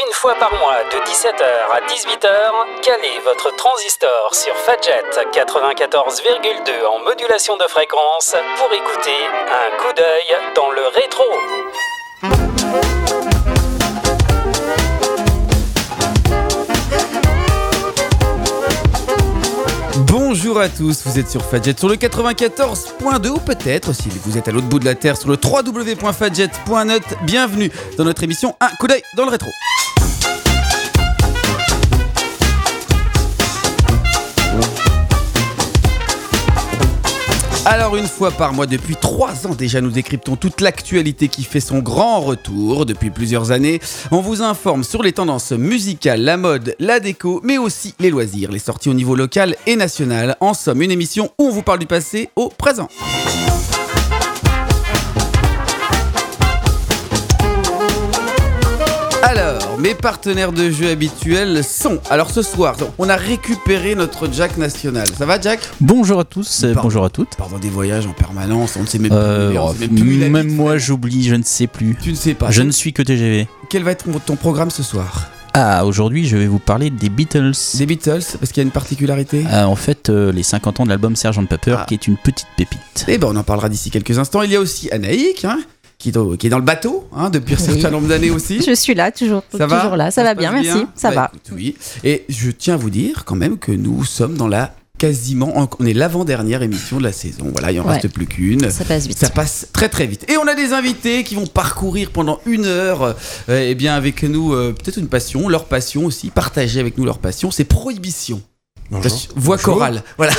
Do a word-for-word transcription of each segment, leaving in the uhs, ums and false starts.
Une fois par mois, de dix-sept heures à dix-huit heures, calez votre transistor sur Fadjet quatre-vingt-quatorze virgule deux en modulation de fréquence pour écouter Un coup d'œil dans le rétro. Bonjour à tous, vous êtes sur Fadjet sur le quatre-vingt-quatorze point deux ou peut-être, si vous êtes à l'autre bout de la terre, sur le w w w point fadjet point net. Bienvenue dans notre émission Un coup d'œil dans le rétro. Alors une fois par mois, depuis trois ans déjà, nous décryptons toute l'actualité qui fait son grand retour depuis plusieurs années. On vous informe sur les tendances musicales, la mode, la déco, mais aussi les loisirs, les sorties au niveau local et national. En somme, une émission où on vous parle du passé au présent. Alors, mes partenaires de jeu habituels sont... Alors ce soir, on a récupéré notre Jack national. Ça va, Jack ? Bonjour à tous, euh, bonjour à toutes. Pardon, des voyages en permanence, on ne sait même euh, plus. Oh, sait même plus même moi, j'oublie, je ne sais plus. Tu ne sais pas. Je ne suis que T G V. Quel va être ton programme ce soir ? Ah, aujourd'hui, je vais vous parler des Beatles. Des Beatles, parce qu'il y a une particularité ? euh, En fait, euh, les cinquante ans de l'album sergent Pepper, ah. qui est une petite pépite. Eh ben, on en parlera d'ici quelques instants. Il y a aussi Anaïk, hein, qui, est au, qui est dans le bateau, hein, depuis un oui. certain nombre d'années aussi. Je suis là, toujours, ça toujours va là. Ça, ça va bien, merci. Bien ça bah, va. Écoute, oui. Et je tiens à vous dire quand même que nous sommes dans la quasiment, on est l'avant-dernière émission de la saison. Voilà, il en ouais. reste plus qu'une. Ça passe vite. Ça passe très très vite. Et on a des invités qui vont parcourir pendant une heure, euh, eh bien avec nous euh, peut-être une passion, leur passion aussi, partager avec nous leur passion, c'est Prohibition. Bonjour. Voix Bonjour. chorale. Voilà.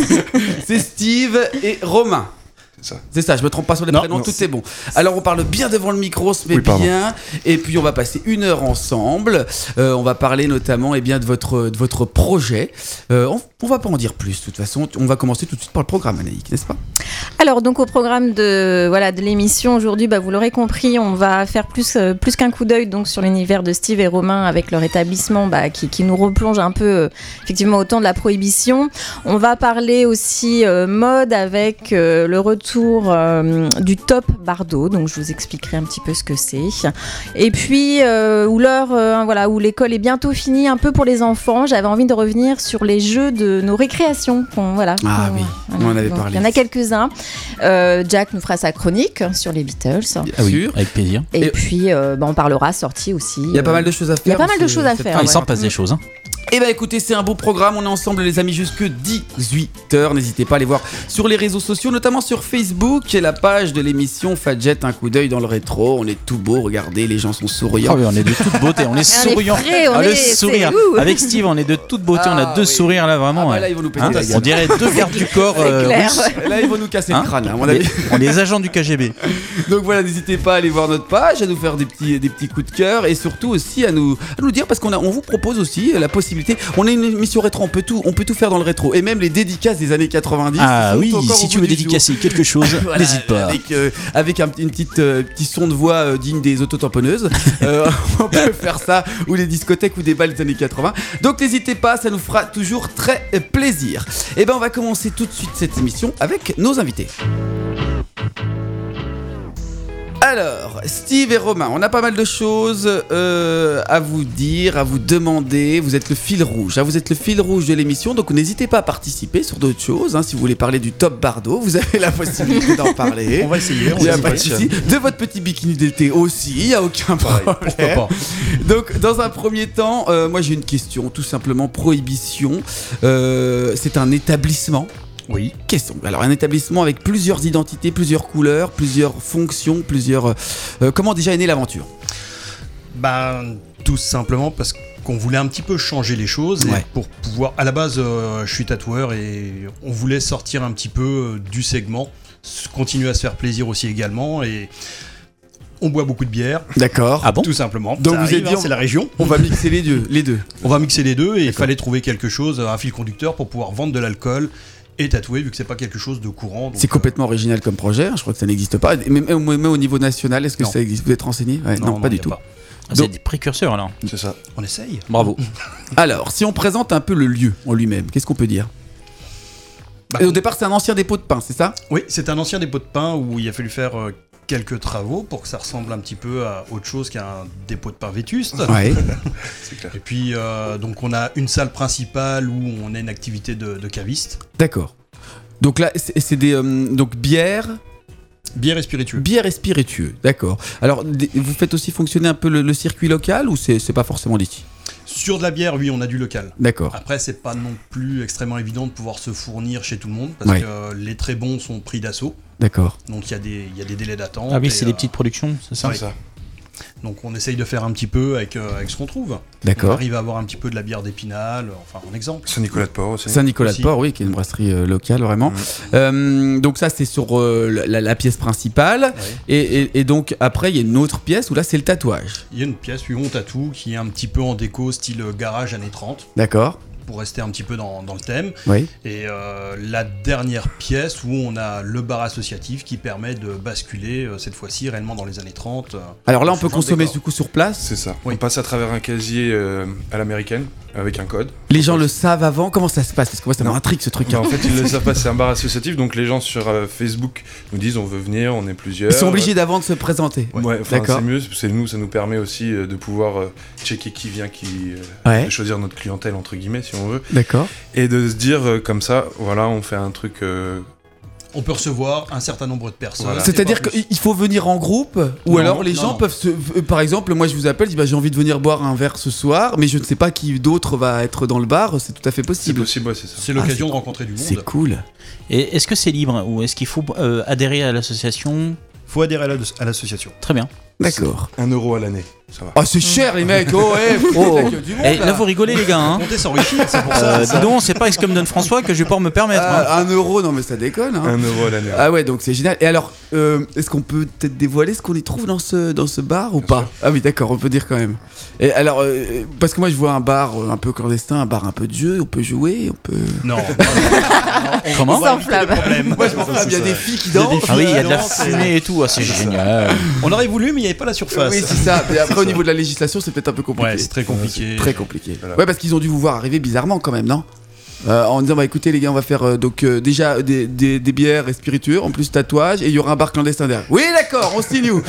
C'est Steve et Romain. C'est ça. C'est ça, je me trompe pas sur les non, prénoms, non, tout c'est... est bon. Alors on parle bien devant le micro, on se met oui, bien, et puis on va passer une heure ensemble. Euh, on va parler notamment eh bien, de, votre, de votre projet. Euh, on, on va pas en dire plus, de toute façon. On va commencer tout de suite par le programme, Anaïk, n'est-ce pas ? Alors donc au programme de, voilà, de l'émission aujourd'hui, bah, vous l'aurez compris, on va faire plus, euh, plus qu'un coup d'œil donc, sur l'univers de Steve et Romain avec leur établissement bah, qui, qui nous replonge un peu euh, effectivement au temps de la Prohibition. On va parler aussi euh, mode avec euh, le retour Euh, du Top Bardot, donc je vous expliquerai un petit peu ce que c'est. Et puis euh, où l'heure, euh, voilà, où l'école est bientôt finie, un peu pour les enfants. J'avais envie de revenir sur les jeux de nos récréations. Qu'on, voilà, ah qu'on, oui, voilà. on en avait donc, parlé. Il y en a quelques-uns. Euh, Jack nous fera sa chronique sur les Beatles. Ah oui, avec plaisir. Et, Et puis euh, bah, on parlera sortie aussi. Il y a pas mal de choses à faire. Il y a pas mal de choses à faire. Ah, il ouais. s'en passe des choses. Hein. Eh bien écoutez, c'est un beau programme, on est ensemble les amis jusque dix-huit heures, n'hésitez pas à aller voir sur les réseaux sociaux, notamment sur Facebook, la page de l'émission Fadjet, un coup d'œil dans le rétro, on est tout beau, regardez, les gens sont souriants. Oh oui, on est de toute beauté, on est souriant. On, ah, est le sourire, avec Steve on est de toute beauté, ah, on a deux oui. sourires là vraiment. Ah, bah là, ils vont nous péter hein, la gueule. On dirait deux gardes du corps. C'est euh, clair, ouais. Là ils vont nous casser hein, le crâne, hein, on, est, on est les agents du K G B. Donc voilà, n'hésitez pas à aller voir notre page, à nous faire des petits, des petits coups de cœur et surtout aussi à nous, à nous dire, parce qu'on a, on vous propose aussi la possibilité, on a une émission rétro, on peut tout, on peut tout faire dans le rétro et même les dédicaces des années quatre-vingt-dix. Ah oui, si tu veux dédicacer jour. quelque chose, voilà, n'hésite pas. Avec, euh, avec un une petite euh, petit son de voix euh, digne des autotamponneuses, euh, on peut faire ça ou les discothèques ou des balles des années quatre-vingts. Donc n'hésitez pas, ça nous fera toujours très plaisir. Et ben on va commencer tout de suite cette émission avec nos invités. Alors, Steve et Romain, on a pas mal de choses euh, à vous dire, à vous demander. Vous êtes le fil rouge, hein, vous êtes le fil rouge de l'émission, donc n'hésitez pas à participer sur d'autres choses. Hein, si vous voulez parler du Top Bardot, vous avez la possibilité d'en parler. On va essayer, on il y a va pas de souci. De votre petit bikini d'été aussi, il n'y a aucun problème. Pourquoi pas. Donc, dans un premier temps, euh, moi j'ai une question, tout simplement, Prohibition. Euh, c'est un établissement. Oui. Question. Alors un établissement avec plusieurs identités, plusieurs couleurs, plusieurs fonctions, plusieurs. Euh, comment déjà est née l'aventure ? Ben tout simplement parce qu'on voulait un petit peu changer les choses ouais. et pour pouvoir. À la base, euh, je suis tatoueur et on voulait sortir un petit peu du segment, continuer à se faire plaisir aussi également et. On boit beaucoup de bière. D'accord. Ah bon ? Tout simplement. Donc ça vous arrive, avez dit, hein, c'est la région. On va mixer les deux, les deux. On va mixer les deux et il fallait trouver quelque chose, un fil conducteur pour pouvoir vendre de l'alcool. Et tatoué, vu que c'est pas quelque chose de courant. Donc c'est complètement euh... original comme projet, hein, je crois que ça n'existe pas. Même, même au niveau national, est-ce que non. ça existe ? Vous êtes renseigné ? ouais, non, non, pas non, du tout. Pas. Ah, donc, c'est des précurseurs alors. C'est ça. On essaye. Bravo. Alors, si on présente un peu le lieu en lui-même, qu'est-ce qu'on peut dire ? Bah, et au départ, c'est un ancien dépôt de pain, c'est ça ? Oui, c'est un ancien dépôt de pain où il a fallu faire euh, quelques travaux pour que ça ressemble un petit peu à autre chose qu'un dépôt de pain vétuste. Ouais. C'est clair. Et puis, euh, donc on a une salle principale où on a une activité de, de caviste. D'accord. Donc là, c'est, c'est des euh, donc bières, bière et spiritueux. Bière et spiritueux, d'accord. Alors, des, vous faites aussi fonctionner un peu le, le circuit local ou c'est, c'est pas forcément d'ici ? Sur de la bière, oui, on a du local. D'accord. Après, c'est pas non plus extrêmement évident de pouvoir se fournir chez tout le monde parce ouais. que euh, les très bons sont pris d'assaut. D'accord. Donc il y a des il y a des délais d'attente. Ah oui, c'est et, des euh, petites productions, c'est ça, oui. ça. Donc on essaye de faire un petit peu avec, euh, avec ce qu'on trouve. D'accord. On arrive à avoir un petit peu de la bière d'Épinal, enfin en exemple. Saint-Nicolas-de-Port aussi. Saint-Nicolas-de-Port, oui, qui est une brasserie euh, locale vraiment. Mmh. Euh, donc ça c'est sur euh, la, la pièce principale. Oui. Et, et, et donc après il y a une autre pièce où là c'est le tatouage. Il y a une pièce où on tatoue qui est un petit peu en déco style garage années trente. D'accord. Pour rester un petit peu dans, dans le thème. Oui. Et euh, la dernière pièce où on a le bar associatif qui permet de basculer euh, cette fois-ci réellement dans les années trente. Euh, Alors là on peut consommer du coup sur place. C'est ça. Oui. On passe à travers un casier euh, à l'américaine avec un code. Les gens le savent avant. Comment ça se passe ? Parce que moi ça m'intrigue ce truc. Bah, en fait ils le savent pas, c'est un bar associatif donc les gens sur euh, Facebook nous disent on veut venir, on est plusieurs. Ils sont obligés d'avant de se présenter. Ouais, ouais d'accord. C'est mieux, c'est nous, ça nous permet aussi euh, de pouvoir euh, checker qui vient, qui euh, ouais. de choisir notre clientèle entre guillemets si on veut. D'accord. Et de se dire euh, comme ça, voilà, on fait un truc. Euh... On peut recevoir un certain nombre de personnes. Voilà. C'est-à-dire qu'il faut venir en groupe ou non, alors les non, gens non. peuvent se. Euh, par exemple, moi je vous appelle, je dis bah, j'ai envie de venir boire un verre ce soir, mais je ne sais pas qui d'autre va être dans le bar, c'est tout à fait possible. C'est possible, ouais, c'est ça. C'est l'occasion ah, de rencontrer du monde. C'est cool. Et est-ce que c'est libre ou est-ce qu'il faut euh, adhérer à l'association ? Il faut adhérer à l'association. Très bien. D'accord. Un euro à l'année, ça va. Ah, oh, c'est cher, les mecs. Oh, ouais, oh. Du monde, là. là, vous rigolez, les gars. Hein. Comptez s'enrichir, c'est pour ça. Euh, dis donc, c'est pas comme donne François que je vais pouvoir me permettre. Ah, hein. Un euro, non, mais ça déconne. Hein. Un euro à l'année. Ah, ouais, donc c'est génial. Et alors, euh, est-ce qu'on peut peut-être dévoiler ce qu'on y trouve dans ce, dans ce bar ou Bien pas sûr. Ah, oui, d'accord, on peut dire quand même. Et alors, euh, parce que moi, je vois un bar un peu clandestin, un bar un peu de jeu, on peut jouer, on peut. Non. Comment ? Sans flamme. Moi, je m'en flamme, il y a des filles qui dansent. Ah oui, il y a de la fumée et tout, ah, c'est génial. On aurait voulu, mais il n'y avait pas la surface. Oui, c'est ça. Et après, au niveau de la législation, c'est peut-être un peu compliqué. Ouais, c'est très compliqué. C'est très compliqué. Voilà. Ouais, parce qu'ils ont dû vous voir arriver bizarrement quand même, non ? Euh, en disant bah écoutez les gars on va faire euh, donc euh, déjà des, des, des bières et spiritueux en plus tatouage et il y aura un bar clandestin derrière. Oui d'accord on signe où.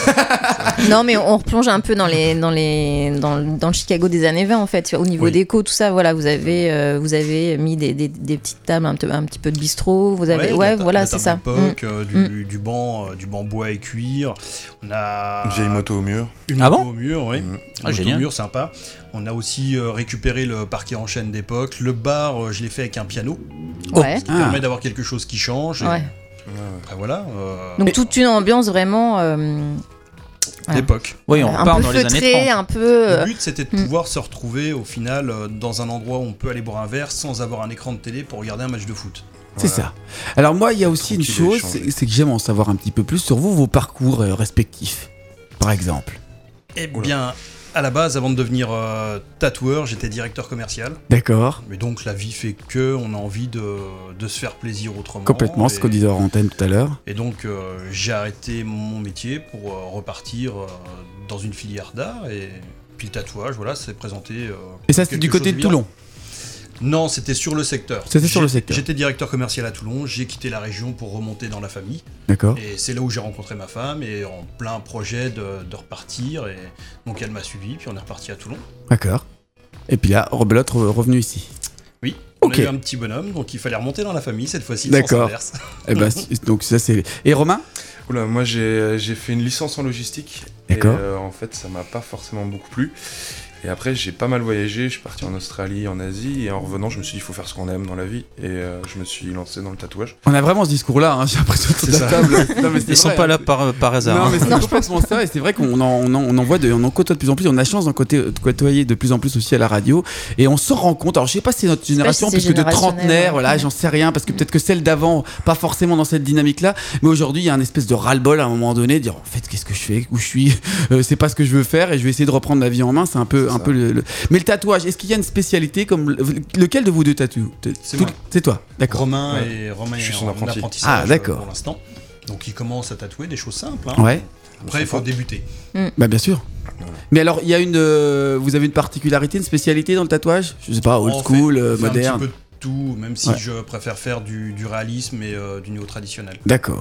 Non mais on replonge un peu dans les dans les dans, dans le Chicago des années vingt en fait au niveau oui. déco tout ça voilà vous avez euh, vous avez mis des, des, des petites tables un, un petit peu de bistrot vous avez ouais, ouais ta- voilà c'est ça époque, mm. euh, du, mm. du banc euh, du banc bois et cuir on a une vieille moto au mur une ah moto bon au mur oui mm. ah, moto génial. Au mur sympa. On a aussi euh, récupéré le parquet en chêne d'époque. Le bar, euh, je l'ai fait avec un piano. Ouais. Ce qui ah. permet d'avoir quelque chose qui change. Et... Ouais. Après, voilà. Euh... Donc, toute une ambiance vraiment. Euh... Voilà. D'époque. Oui, on un part peu dans feutré, les années trente. Un peu. Le but, c'était de pouvoir mm. se retrouver au final euh, dans un endroit où on peut aller boire un verre sans avoir un écran de télé pour regarder un match de foot. C'est voilà. ça. Alors, moi, il y a aussi une chose, c'est, c'est que j'aime en savoir un petit peu plus sur vous, vos parcours euh, respectifs, par exemple. Eh bien. À la base, avant de devenir euh, tatoueur, j'étais directeur commercial. D'accord. Mais donc la vie fait que on a envie de, de se faire plaisir autrement. Complètement, et, ce qu'on disait en antenne tout à l'heure. Et donc euh, j'ai arrêté mon métier pour euh, repartir euh, dans une filière d'art et puis le tatouage, voilà, s'est présenté. Euh, et ça, c'était du côté de Toulon. Non, c'était sur le secteur. C'était sur j'ai, le secteur. J'étais directeur commercial à Toulon, j'ai quitté la région pour remonter dans la famille. D'accord. Et c'est là où j'ai rencontré ma femme et en plein projet de, de repartir. Et donc elle m'a suivi, puis on est reparti à Toulon. D'accord. Et puis là, rebelote revenu ici. Oui, on okay. a eu un petit bonhomme, donc il fallait remonter dans la famille cette fois-ci. D'accord. Et ben, donc ça c'est. Et Romain ? Oula, moi j'ai, j'ai fait une licence en logistique. D'accord. Et euh, en fait, ça m'a pas forcément beaucoup plu. Et après, j'ai pas mal voyagé, je suis parti en Australie, en Asie, et en revenant, je me suis dit, il faut faire ce qu'on aime dans la vie, et euh, je me suis lancé dans le tatouage. On a vraiment ce discours-là, hein, j'ai l'impression toute la table. Non, mais Ils vrai, sont pas hein. là par, par hasard. Non, hein. mais c'est non, complètement ça, et c'est vrai qu'on en, on en, on en voit, de, on en côtoie de plus en plus, on a la chance d'en côtoyer de plus en plus aussi à la radio, et on se rend compte, alors je sais pas si c'est notre génération, plus que de trentenaires, voilà, j'en sais rien, parce que peut-être que celle d'avant, pas forcément dans cette dynamique-là, mais aujourd'hui, il y a un espèce de ras-le-bol à un moment donné, de dire, en fait, qu'est-ce que je fais, où je suis, euh, c'est pas ce que je veux faire, et je vais essayer de reprendre la vie en main, c'est un peu, un peu le, le... Mais le tatouage, est-ce qu'il y a une spécialité comme lequel de vous deux tatoue ? C'est Tout... moi. C'est toi, d'accord. Romain ouais. et Romain je suis en, son apprenti. apprentissage ah, d'accord. pour l'instant. Donc il commence à tatouer des choses simples. Hein. Ouais. Après il faut débuter. Mm. Bah bien sûr. Ouais. Mais alors il y a une, euh, vous avez une particularité, une spécialité dans le tatouage ? Je sais pas, old on school, fait, euh, on fait moderne. Un petit peu de tout, même si ouais. je préfère faire du, du réalisme et euh, du néo-traditionnel. D'accord.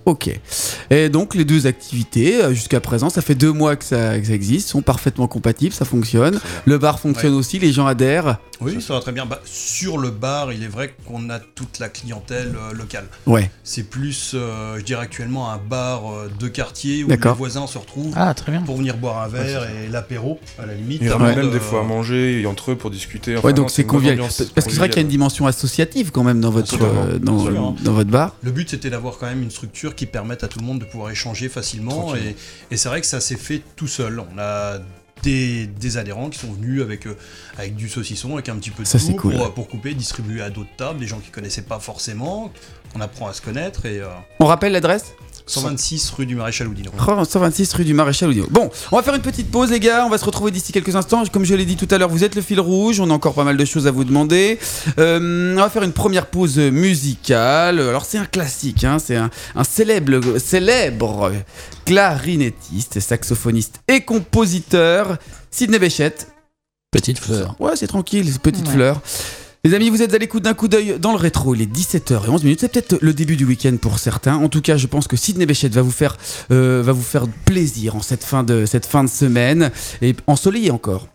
Ok. Et donc les deux activités, euh, jusqu'à présent, ça fait deux mois que ça, que ça existe, sont parfaitement compatibles, ça fonctionne. Le bar fonctionne ouais. aussi, les gens adhèrent. Oui, ça va très bien. Bah, sur le bar, il est vrai qu'on a toute la clientèle euh, locale. Ouais. C'est plus, euh, je dirais actuellement, un bar euh, de quartier où D'accord. les voisins se retrouvent ah, très bien. pour venir boire un verre ouais, et l'apéro, à la limite. Ils ramènent ouais. même des fois à manger entre eux pour discuter. Enfin, ouais, donc non, c'est convivial. Parce que c'est vrai qu'il y a une dimension associative quand même dans votre, euh, dans, dans, dans votre bar. Le but, c'était d'avoir quand même une structure qui permette à tout le monde de pouvoir échanger facilement. Et, et c'est vrai que ça s'est fait tout seul. On a des, des adhérents qui sont venus avec, euh, avec du saucisson, avec un petit peu de ça, tout cool. pour, pour couper, distribuer à d'autres tables, des gens qui connaissaient pas forcément. On apprend à se connaître. Et, euh, on rappelle l'adresse ? cent vingt-six rue du Maréchal Oudinot. cent vingt-six rue du Maréchal Oudinot. Bon, on va faire une petite pause les gars, on va se retrouver d'ici quelques instants. Comme je l'ai dit tout à l'heure, vous êtes le fil rouge, on a encore pas mal de choses à vous demander. Euh, on va faire une première pause musicale. Alors c'est un classique, hein, c'est un, un célèbre, célèbre clarinettiste, saxophoniste et compositeur, Sidney Bechet. Petite fleur. Ouais, c'est tranquille, petite ouais. fleur. Les amis, vous êtes à l'écoute d'un coup d'œil dans le rétro, il est dix-sept heures onze minutes, c'est peut-être le début du week-end pour certains. En tout cas, je pense que Sidney Bechet va vous faire, euh, va vous faire plaisir en cette fin de, cette fin de semaine, et ensoleillé encore.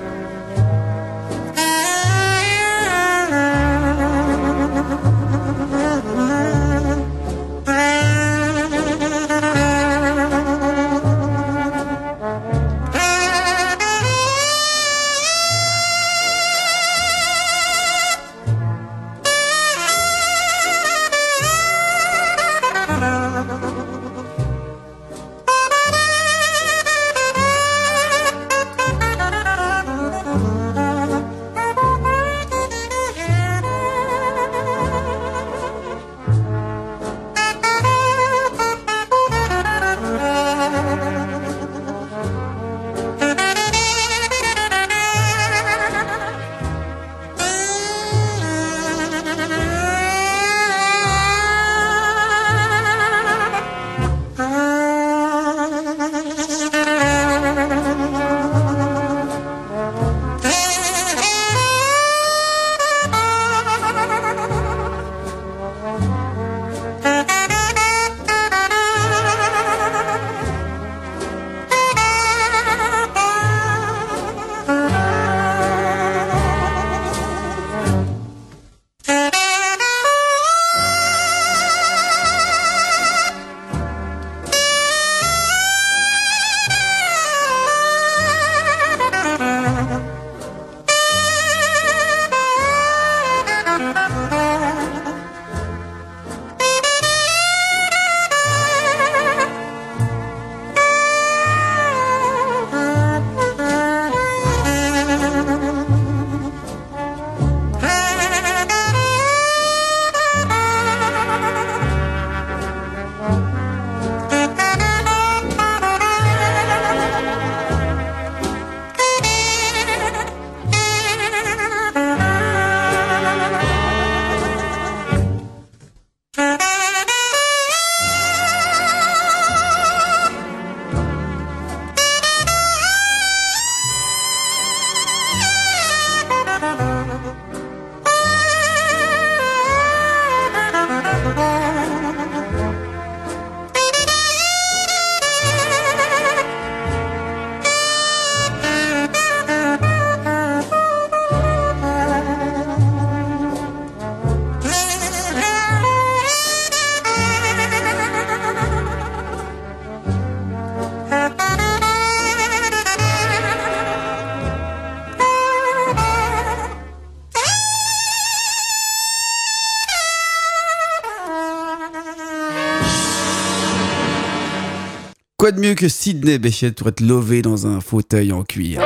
Quoi de mieux que Sidney Bechet pour être lové dans un fauteuil en cuir?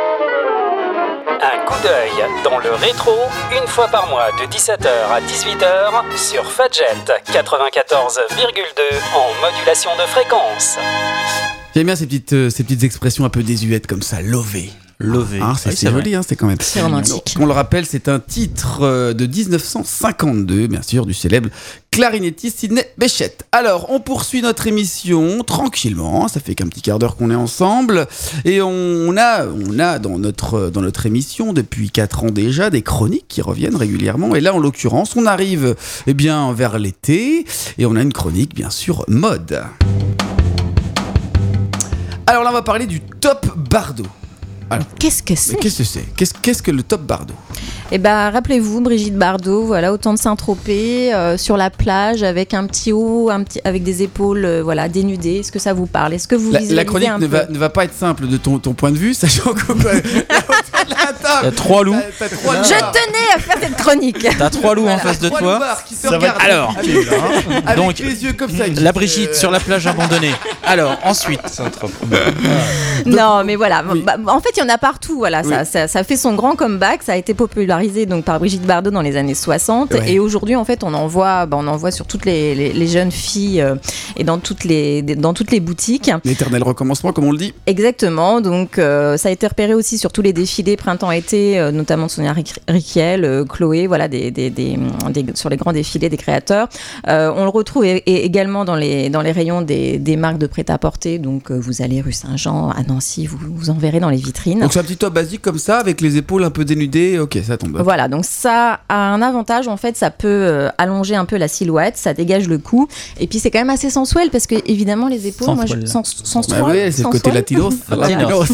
Un coup d'œil dans le rétro, une fois par mois de dix-sept heures à dix-huit heures sur Fadjet quatre-vingt-quatorze virgule deux en modulation de fréquence. J'aime bien ces petites, euh, ces petites expressions un peu désuètes comme ça, lové. Lové. Ah, c'est, Oui, c'est c'est joli, hein, c'est quand même. C'est romantique. On le rappelle, c'est un titre euh, de dix-neuf cent cinquante-deux, bien sûr, du célèbre clarinettiste Sidney Bechet. Alors, on poursuit notre émission tranquillement. Ça fait qu'un petit quart d'heure qu'on est ensemble. Et on a, on a dans, notre, dans notre émission, depuis quatre ans déjà, des chroniques qui reviennent régulièrement. Et là, en l'occurrence, on arrive eh bien, vers l'été. Et on a une chronique, bien sûr, mode. Alors là, on va parler du Top Bardot. Alors, qu'est-ce que c'est ? Mais qu'est-ce que c'est ? Qu'est-ce, qu'est-ce que le Top Bardot ? Eh ben, rappelez-vous, Brigitte Bardot, voilà, au temps de Saint-Tropez, euh, sur la plage, avec un petit haut, un petit, avec des épaules, euh, voilà, dénudées. Est-ce que ça vous parle ? Est-ce que vous La, visualisez la chronique un ne peu va, ne va pas être simple de ton, ton point de vue, sachant qu'on peut... T'as trois loups. T'as, t'as trois Je loupards. tenais à faire cette chronique. T'as trois loups Voilà, en face de trois toi. loupards qui se Ça va regardent être Alors, avec, avec donc, les yeux comme ça. qui La se- Brigitte sur la plage abandonnée. Alors, ensuite. C'est un trop. Non, mais voilà. Oui. Bah, en fait, il y en a partout. Voilà, Oui. ça, ça, ça fait son grand comeback. Ça a été popularisé donc par Brigitte Bardot dans les années soixante. Ouais. Et aujourd'hui, en fait, on en voit, bah, on en voit sur toutes les, les, les jeunes filles euh, et dans toutes les, dans toutes les boutiques. L'éternel recommencement, comme on le dit. Exactement. Donc, euh, ça a été repéré aussi sur tous les défilés printemps-été, euh, notamment de Sonia Ric- Riquiel, euh, Chloé, voilà, des, des, des, des- sur les grands défilés des créateurs. Euh, on le retrouve é- é- également dans les, dans les rayons des, des marques de prêt-à-porter. Donc, euh, vous allez rue Saint-Jean, à Nancy, vous, vous en verrez dans les vitrines. Donc c'est un petit top basique comme ça, avec les épaules un peu dénudées. Ok, ça tombe. Voilà, donc ça a un avantage, en fait, ça peut euh, allonger un peu la silhouette, ça dégage le cou, et puis c'est quand même assez sensuel, parce que évidemment les épaules, moi, je, Sensuel. sens, sensuel, Bah ouais, c'est le côté sensuel. latinos. Latinos.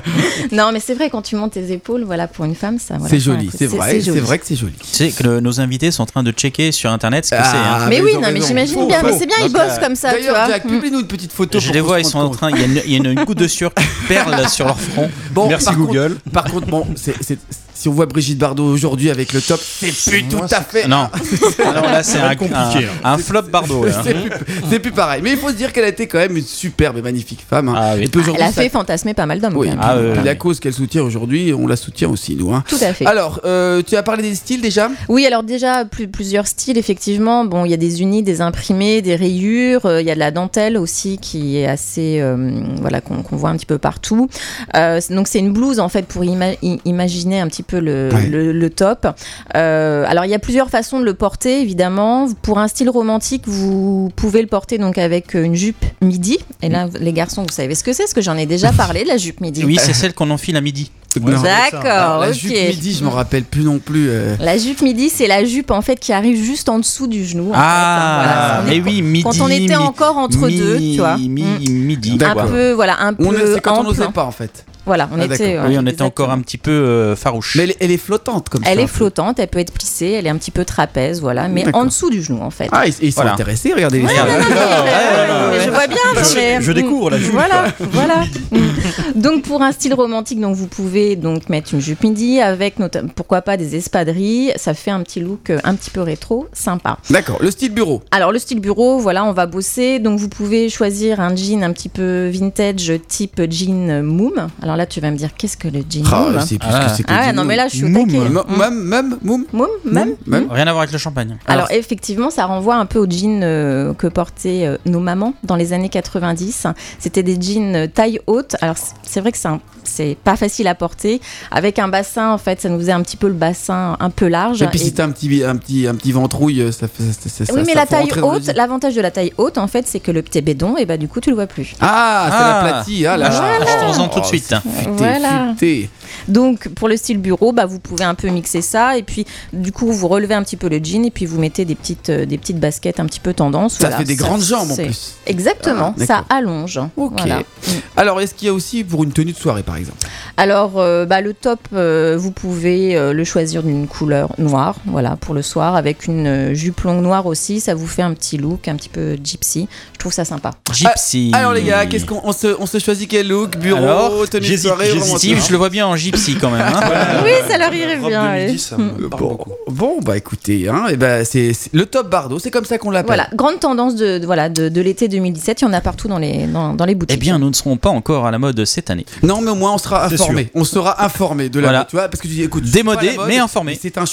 Non, mais c'est vrai, quand tu montes tes épaules, voilà, pour une femme, ça. Voilà, C'est ça a un joli, coup- c'est vrai, c'est joli. vrai que c'est joli. Tu sais que le- nos invités sont en train de checker sur internet ce que Ah, c'est. Hein. Mais mais oui, ils ont non, mais raison. j'imagine Faut, bien, faut. mais c'est bien, ils Donc, bossent euh, comme ça, tu D'ailleurs, vois. Jack, Mm. publie-nous une petite photo. Je pour les qu'on vois, se ils rende sont en compte. train. Il y a une, il y a une- une goutte de sueur qui perle sur leur front. Bon, Merci par Google. Contre, par contre, bon, c'est, c'est- si on voit Brigitte Bardot aujourd'hui avec le top, c'est plus tout Moi, à fait. Non, non là c'est va un, être compliqué, un, un flop Bardot. là. C'est plus, c'est plus pareil. Mais il faut se dire qu'elle a été quand même une superbe et magnifique femme. hein. Ah oui. Et puis Elle aujourd'hui, a ça- fait fantasmer pas mal d'hommes, Oui, quand même. Ah, puis- ouais, puis ouais. la cause qu'elle soutient aujourd'hui, on la soutient aussi, nous. Hein. Tout à fait. Alors, euh, tu as parlé des styles déjà ? Oui, alors déjà, plus- plusieurs styles, effectivement. Bon, il y a des unis, des imprimés, des rayures. euh, Il y a de la dentelle aussi qui est assez, euh, voilà, qu'on qu'on voit un petit peu partout. Euh, c'est- donc c'est une blouse en fait pour ima- i- imaginer un petit peu le, Ouais. le, le top. Euh, alors il y a plusieurs façons de le porter, évidemment. Pour un style romantique, vous pouvez le porter donc avec une jupe midi. Et là, les garçons, vous savez ce que c'est, parce que j'en ai déjà parlé, la jupe midi. Oui, c'est celle qu'on enfile à midi. Ouais, Non. c'est ça. D'accord, La ok. jupe midi, je m'en rappelle plus non plus. euh. La jupe midi, c'est la jupe en fait qui arrive juste en dessous du genou. en Ah, fait. Voilà, on est- mais oui, midi. quand on était mi- encore entre mi- deux, tu vois. mi- Mm. Midi. un D'accord. peu, voilà, un peu On est- c'est quand on ample. n'osait pas en fait. Voilà, on Ah, était. d'accord. ouais, Oui, on était encore un petit peu euh, farouche. Mais elle, est- elle est flottante comme ça. Elle un est peu. flottante, elle peut être plissée, elle est un petit peu trapèze, voilà, mais D'accord. en dessous du genou en fait. Ah, ils, ils sont Voilà. intéressés, regardez les Ouais, stars. non, non, non, Ah, mais, ouais, euh, ouais, mais je ouais. vois bien. Je- non, mais- je découvre la jupe, Voilà, voilà. Mm. Donc pour un style romantique, donc vous pouvez donc mettre une jupe midi avec nota- pourquoi pas des espadrilles. Ça fait un petit look euh, un petit peu rétro, sympa. D'accord, le style bureau. Alors le style bureau, voilà, on va bosser. Donc vous pouvez choisir un jean un petit peu vintage, type jean moum. Alors là, tu vas me dire qu'est-ce que le jean Ah, moum c'est plus Ah. que c'est que Ah ouais, du non moum. mais là je suis au Moum. taquet. Moum, Mm. moum, moum, moum. Moum, même. Moum. Rien à voir avec le champagne. Alors effectivement, ça renvoie un peu aux jeans euh, que portaient euh, nos mamans dans les années quatre-vingt-dix. C'était des jeans euh, taille haute. Alors c- c'est vrai que c'est un- c'est pas facile à porter. Avec un bassin, en fait, ça nous faisait un petit peu le bassin un peu large. Et puis Et- si t'as un petit, un petit, un petit ventrouille, ça fait. ça- ça- oui, ça- mais ça la faut taille rentrer dans le haute, jean. l'avantage de la taille haute, en fait, c'est que le petit bédon, et bah du coup, tu le vois plus. Ah, c'est Ah. l'aplati. Ah là. Achetons-en tout de Oh, suite. c'est futé, Voilà. futé. Donc pour le style bureau, bah, vous pouvez un peu mixer ça et puis du coup vous relevez un petit peu le jean et puis vous mettez des petites, euh, des petites baskets un petit peu tendance. Ça Voilà, fait des grandes jambes en c'est- plus. Exactement, Ah, ça d'accord. allonge. Ok. Voilà. Alors, est-ce qu'il y a aussi pour une tenue de soirée par exemple ? Alors euh, bah, le top, euh, vous pouvez euh, le choisir d'une couleur noire, voilà, pour le soir, avec une euh, jupe longue noire aussi, ça vous fait un petit look un petit peu gypsy. Je trouve ça sympa. Gypsy. Alors les gars, qu'est-ce qu'on on se, on se choisit quel look ? Bureau, Alors, tenue de j'hésite, soirée, j'hésite. romantique. Steve, je le vois bien en gypsy quand même. hein. Oui, ça leur irait Robe bien. de ouais. midi, ça me parle Bon, beaucoup. bon, bah écoutez, hein, et ben c'est c'est le top Bardot, c'est comme ça qu'on l'appelle. Voilà, grande tendance de, de- voilà, de, de l'été deux mille dix-sept, il y en a partout dans les, dans, dans les boutiques. Eh bien, nous ne serons pas encore à la mode cette année. Non, mais au moins on sera C'est informé. On sera informé de la Voilà. mode, tu vois, parce que tu dis, écoute, c'est Démodé, pas la mode, mais informé. C'est un choix.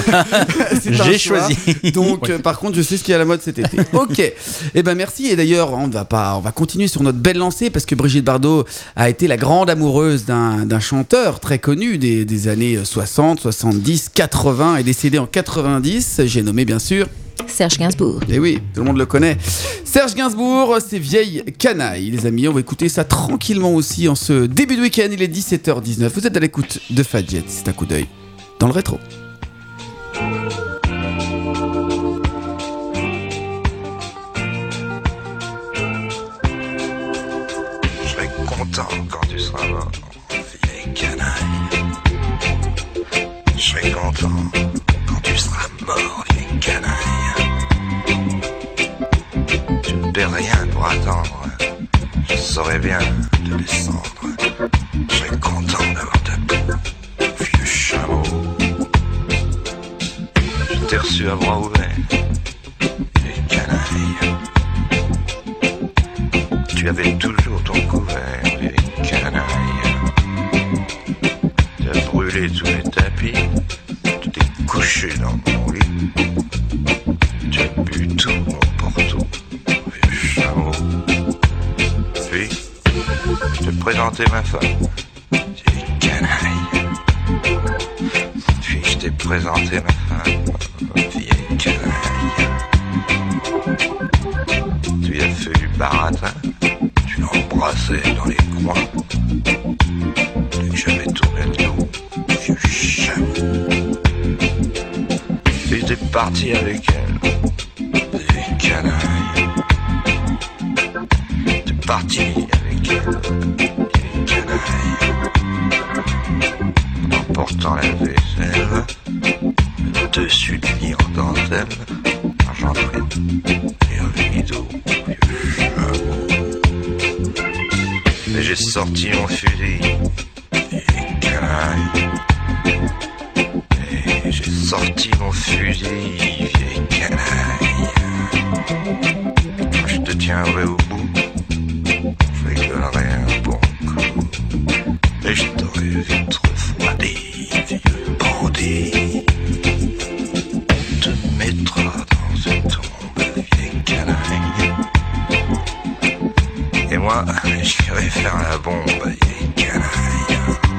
J'ai choisi. Donc, ouais. euh, par contre, je sais ce qui est à la mode cet été. Ok. Eh ben merci. Et d'ailleurs, on va pas, on va continuer sur notre belle lancée parce que Brigitte Bardot a été la grande amoureuse d'un, d'un chanteur très connu des, des années soixante, soixante-dix, quatre-vingts et décédé en quatre-vingt-dix. J'ai nommé bien sûr Serge Gainsbourg. Eh oui, tout le monde le connaît. Serge Gainsbourg, c'est Vieille Canaille, les amis. On va écouter ça tranquillement aussi en ce début de week-end. Il est dix-sept heures dix-neuf. Vous êtes à l'écoute de Fadjet. C'est un coup d'œil dans le rétro. Je serai content quand tu seras mort, vieille canaille. Je serai content quand tu seras mort, vieille canaille. Tu ne perds rien pour attendre, je saurais bien te descendre. Je serais content d'avoir ta peau, vieux chameau. Je t'ai reçu à bras ouverts, vieille canaille. Tu avais toujours ton couvert, vieille canaille. Tu as brûlé tous les tapis, tu t'es couché dans mon lit. Tu as bu tout mon porto, vieux chameau. Puis, je t'ai présenté ma femme, vieille canaille. Puis je t'ai présenté ma femme, vieille canaille. Tu lui as fait du baratin, tu l'as embrassé dans les coins. Tu n'as jamais tourné le dos, vieux chameau. Puis t'es parti avec elle, vieille canaille. T'es parti avec elle, vieille canaille. En portant la vaisselle, le dessus du lit en dentelle, argenterie et un rideau, vieux chameau. Et j'ai sorti mon fusil, vieille canaille. Et j'ai sorti mon fusil, vieille canaille. Quand je te tiendrai au bout, je rigolerai un bon coup. Et je t'aurai vite refroidi, vieux bandit. On te mettra dans une tombe, vieille canaille. Et moi, j'irai faire la bombe, vieille canaille.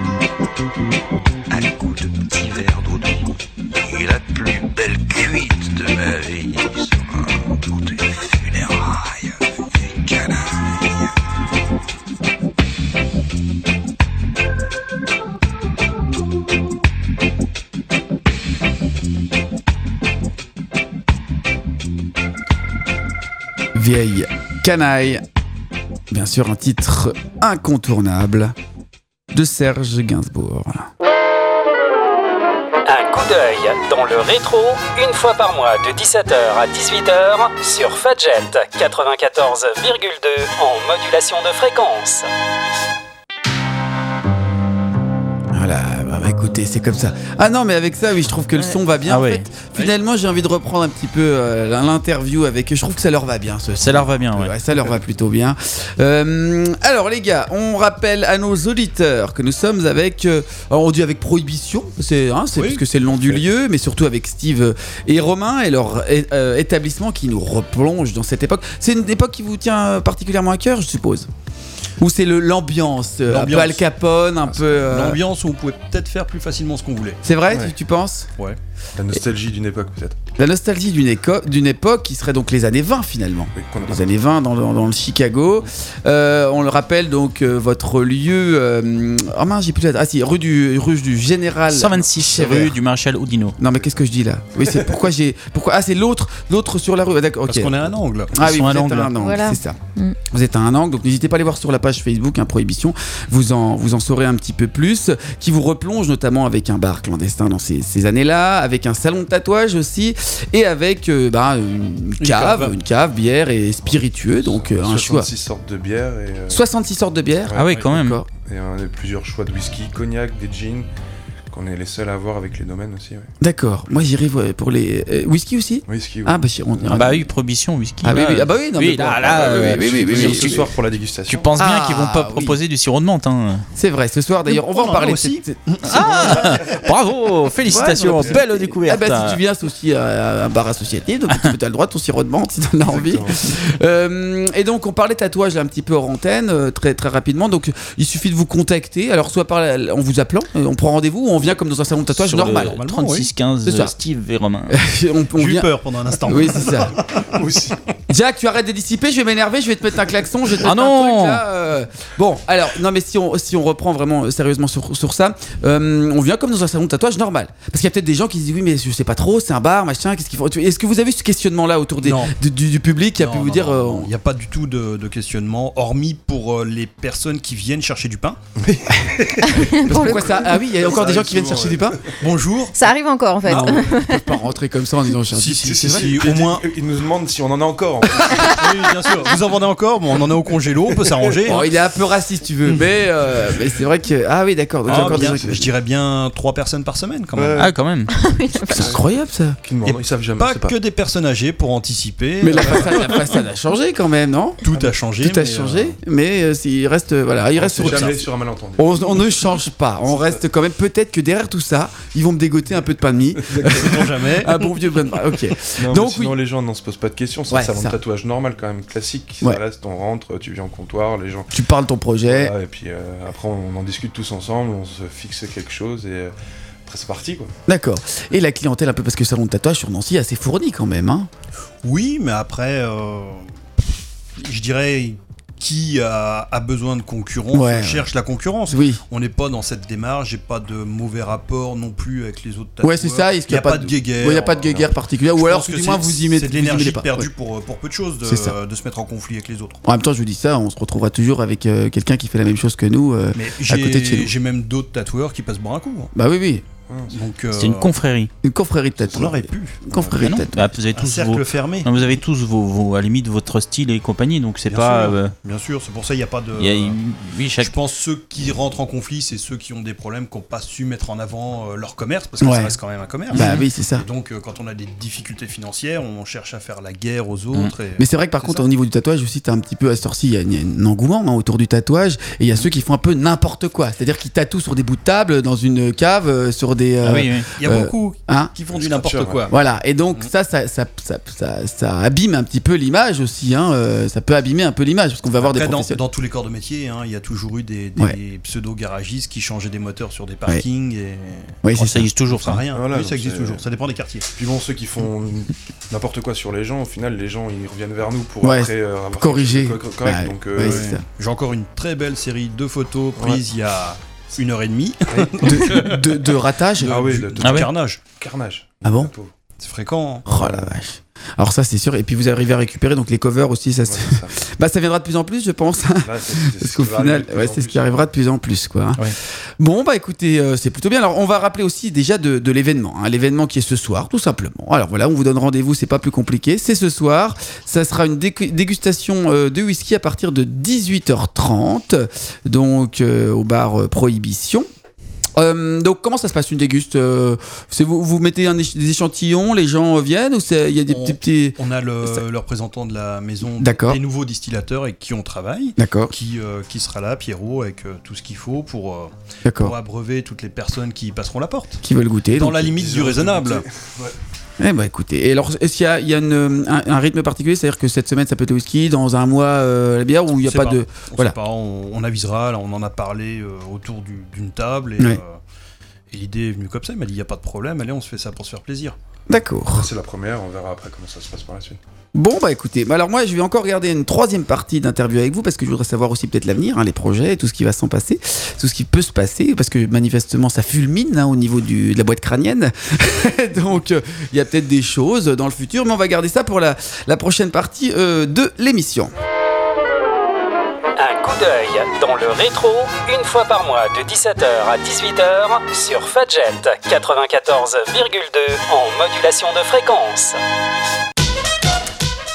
À coups de petits verres d'eau douce, et la plus belle cuite de ma vie sera pour tes funérailles, vieille canaille. Vieille Canaille. Bien sûr, un titre incontournable de Serge Gainsbourg. Un coup d'œil dans le rétro, une fois par mois de dix-sept heures à dix-huit heures sur Fadjet quatre-vingt-quatorze virgule deux en modulation de fréquence. Voilà, bah écoutez, c'est comme ça. Ah non, mais avec ça, oui, je trouve que le son va bien. Ah en ouais. fait, finalement, j'ai envie de reprendre un petit peu euh, l'interview avec eux. Je trouve que ça leur va bien, ce Ça leur va bien, ouais. ouais. Ça leur va plutôt bien. Euh, alors, les gars, on rappelle à nos auditeurs que nous sommes avec, euh, on dit avec Prohibition, c'est, hein, c'est oui. parce que c'est le nom du lieu, mais surtout avec Steve et Romain et leur euh, établissement qui nous replonge dans cette époque. C'est une époque qui vous tient particulièrement à cœur, je suppose. Ou c'est le, l'ambiance, l'ambiance, un peu Al Capone, un ah, peu... Euh... L'ambiance où on pouvait peut-être faire plus facilement ce qu'on voulait. C'est vrai, ouais. tu, tu penses ? Ouais. La nostalgie Et... d'une époque, peut-être. La nostalgie d'une, éco... d'une époque qui serait donc les années vingt, finalement. Oui, les années vingt dans, dans, dans le Chicago. Euh, on le rappelle, donc, euh, votre lieu... Euh... Oh mince, j'ai plus la... Ah si, rue du, rue du Général... cent vingt-six, rue du Maréchal Oudinot. Non, mais qu'est-ce que je dis, là ? Oui, c'est pourquoi j'ai... Pourquoi... Ah, c'est l'autre, l'autre sur la rue. Ah, d'accord, ok. Parce qu'on est à un angle. Ah oui, vous à êtes un angle. à un angle, Voilà. c'est ça. Mm. Vous êtes à un angle, donc n'hésitez pas à aller voir sur la page Facebook, hein, Prohibition, vous en, vous en saurez un petit peu plus, qui vous replonge notamment avec un bar clandestin dans ces, ces années-là, avec un salon de tatouage aussi, et avec euh, bah, une, cave, une cave, une cave, bière et spiritueux, donc euh, un choix. soixante-six sortes de bières. Et, euh... soixante-six sortes de bières. Ah oui, quand même. Et un, plusieurs choix de whisky, cognac, des gins. qu'on est les seuls à avoir avec les domaines aussi. Ouais. D'accord. Moi, j'irai ouais, pour les euh, whisky aussi. Whisky. Oui. Ah bah on ira. Ah bah oui, Prohibition whisky. Ah oui, oui, ah bah oui, non, oui, mais là, bon, là, ah, euh, oui, oui, oui, oui, oui, ce oui. soir pour la dégustation. Tu penses bien Ah, qu'ils vont pas oui. proposer du sirop de menthe, hein. C'est vrai. Ce soir, d'ailleurs, on va en parler aussi. Ah, bravo, félicitations, ouais, belle découverte. Ah bah si tu viens, c'est aussi à un bar associatif, donc tu as le droit de ton sirop de menthe si tu en as envie. Euh, et donc on parlait tatouage là un petit peu hors antenne, euh, très très rapidement. Donc il suffit de vous contacter. Alors soit par la, en vous appelant, on prend rendez-vous, ou on vient comme dans un salon de tatouage Sur normal. le trente-six quinze C'est ça. Steve et Romain. on, on J'ai eu vient... peur pendant un instant. Oui c'est ça. aussi. Jack, tu arrêtes de dissiper, je vais m'énerver, je vais te mettre un klaxon, je vais te mettre Ah non un truc là. euh. Bon, alors, non mais si on, si on reprend vraiment sérieusement sur, sur ça, euh, on vient comme dans un salon de tatouage normal. Parce qu'il y a peut-être des gens qui se disent oui mais je sais pas trop, c'est un bar, machin, qu'est-ce qu'il faut. Est-ce que vous avez ce questionnement là autour des, du, du, du public qui a Non, pu non, vous dire... non, euh, non. Il n'y a pas du tout de, de questionnement, hormis pour euh, les personnes qui viennent chercher du pain. Parce pourquoi ça... Ah oui, il y a encore Ça des gens arrive qui viennent souvent, chercher ouais. du pain. Bonjour. Ça arrive encore en fait. Ah, on peut pas rentrer comme ça en disant Si, si, si, vrai. si, au moins. Ils nous demandent si on en a encore. En fait. Oui, bien sûr. Vous en vendez encore? Bon, on en est au congélo, on peut s'arranger. Bon, il est un peu raciste, tu veux, mais, euh, mais c'est vrai que. Ah oui, d'accord. donc il y a Ah, encore des bien, gens qui- je dirais bien trois personnes par semaine quand même. Ouais. Ah, quand même. C'est incroyable ça. Qui nous demandent, ils savent jamais. Pas c'est pas. que des personnes âgées pour anticiper. Mais la Euh, façade, la façade a changé quand même, non? tout a changé. Tout a mais, changé, euh, mais euh, il reste, euh, voilà, il On reste sait sur le jamais ça. sur un malentendu. On, on ne change pas, on reste quand même. Peut-être que derrière tout ça, ils vont me dégoter un peu de pain de mie. sait-on jamais. Un bon vieux pain de mie. Ok. Non, Donc, mais sinon, oui. les gens n'en se posent pas de questions. C'est Ouais, un salon ça. de tatouage normal, quand même, classique. Ouais. Ça reste, on rentre, tu viens au comptoir, les gens. Tu parles de ton projet. Voilà, et puis euh, après, on en discute tous ensemble, on se fixe quelque chose et euh, après, c'est parti, quoi. D'accord. Et la clientèle un peu, parce que salon de tatouage sur Nancy est assez fourni quand même. Hein. Oui, mais après, euh, je dirais qui a, a besoin de concurrence Ouais, cherche la concurrence. Oui. On n'est pas dans cette démarche, j'ai pas de mauvais rapport non plus avec les autres tatoueurs. Ouais, c'est ça. Il n'y a, pas de guéguerre. Il n'y a pas de guéguerre particulière. Je Ou alors, pense que du moins, c'est- vous y mettez C'est de vous y l'énergie mettez pas. perdue Ouais. pour, pour peu de choses C'est ça. de, de se mettre en conflit avec les autres. En même temps, je vous dis ça, on se retrouvera toujours avec euh, quelqu'un qui fait la même chose que nous. euh, Mais à côté de chez nous. j'ai j'ai même d'autres tatoueurs qui passent boire un coup. hein. Bah oui, oui. Donc, euh, C'est une confrérie. Une confrérie de on tatouage. aurait pu. Une confrérie Ah de non, tatouage. bah, vous avez Un tous cercle vos... fermé. non, vous avez tous vos, vos- à la limite votre style et compagnie, donc c'est Bien pas. sûr. euh, Bien sûr, c'est pour ça qu'il n'y a pas de. il y a- oui, chaque. Je pense que ceux qui rentrent en conflit, c'est ceux qui ont des problèmes, qui n'ont pas su mettre en avant euh, leur commerce, parce que Ouais. ça reste quand même un commerce. Bah oui, c'est ça. Et donc, euh, quand on a des difficultés financières, on cherche à faire la guerre aux autres. Et... Mais c'est vrai que par C'est contre, ça. au niveau du tatouage aussi, t'as un petit peu à ce sorti, il y a, il y a un engouement hein, autour du tatouage, et il y a ceux qui font un peu n'importe quoi. C'est-à-dire qu'ils tatouent sur des bouts de table, dans une cave, euh, sur des. euh, Ah oui, oui. Il y a euh, beaucoup hein qui font du Scratcher, n'importe quoi. Voilà, et donc ça ça, ça, ça, ça, ça abîme un petit peu l'image aussi, hein, euh, ça peut abîmer un peu l'image, parce qu'on va avoir des Après, dans, professionnels. dans tous les corps de métier, hein, il y a toujours eu des, des Ouais. pseudo-garagistes qui changeaient des moteurs sur des parkings. Et... Oui, Oh, c'est ça ça. existe toujours, Ça ça. rien. Voilà, oui, ça donc existe c'est- toujours. Ça dépend des quartiers. Puis bon, ceux qui font n'importe quoi sur les gens, au final, les gens, ils reviennent vers nous pour Ouais, après euh, avoir corriger. quelque chose de co- correct. Ouais, donc, euh, ouais, ouais. c'est ça. J'ai encore une très belle série de photos prises il y a une heure et demie. De, de, de ratage. Ah oui, du, le- du Ah ouais. carnage. Carnage. Ah bon Le pauvre. C'est fréquent. hein. Oh la vache. Alors ça c'est sûr, et puis vous arrivez à récupérer donc les covers aussi, ça, Ouais, se- c'est ça. bah, ça viendra de plus en plus je pense. Là, c'est- c'est Parce ce qu'au qui va arriver final, de plus ouais, en c'est ce plus. qui arrivera de plus en plus, quoi. hein. Ouais. Bon, bah écoutez, euh, c'est plutôt bien. Alors, on va rappeler aussi déjà de, de l'événement, hein, l'événement qui est ce soir, tout simplement. Alors voilà, on vous donne rendez-vous, c'est pas plus compliqué. C'est ce soir. Ça sera une dé- dégustation euh, de whisky à partir de dix-huit heures trente, donc euh, au bar euh, Prohibition. Euh, donc comment ça se passe une déguste euh, c'est vous, vous mettez un éch- des échantillons, les gens viennent ou c'est- il y a des On- petits petits. On a le, Ça- le représentant de la maison D'accord. des nouveaux distillateurs avec qui on travaille, D'accord, qui, euh, qui sera là, Pierrot, avec euh, tout ce qu'il faut pour, euh, d'accord. pour abreuver toutes les personnes qui passeront la porte. Qui veulent goûter. Dans donc- la limite du raisonnable. Ouais. Eh bah écoutez, et alors est-ce qu'il y a, il y a une, un, un rythme particulier, c'est-à-dire que cette semaine ça peut être le whisky, dans un mois euh, la bière, ou il n'y a On sait pas, pas. de. On Voilà. sait pas, on, on avisera, là, on en a parlé euh, autour du- d'une table et, Ouais. euh, et l'idée est venue comme ça. Il m'a dit il n'y a pas de problème, allez, on se fait ça pour se faire plaisir. D'accord. C'est la première, on verra après comment ça se passe par la suite. Bon bah écoutez, bah alors moi je vais encore garder une troisième partie d'interview avec vous parce que je voudrais savoir aussi peut-être l'avenir, hein, les projets, tout ce qui va s'en passer, tout ce qui peut se passer, parce que manifestement ça fulmine hein, au niveau du, de la boîte crânienne. Donc il euh, y a peut-être des choses dans le futur, mais on va garder ça pour la, la prochaine partie euh, de l'émission. Un coup d'œil dans le rétro, une fois par mois de dix-sept heures à dix-huit heures sur Fadjet quatre-vingt-quatorze virgule deux en modulation de fréquence.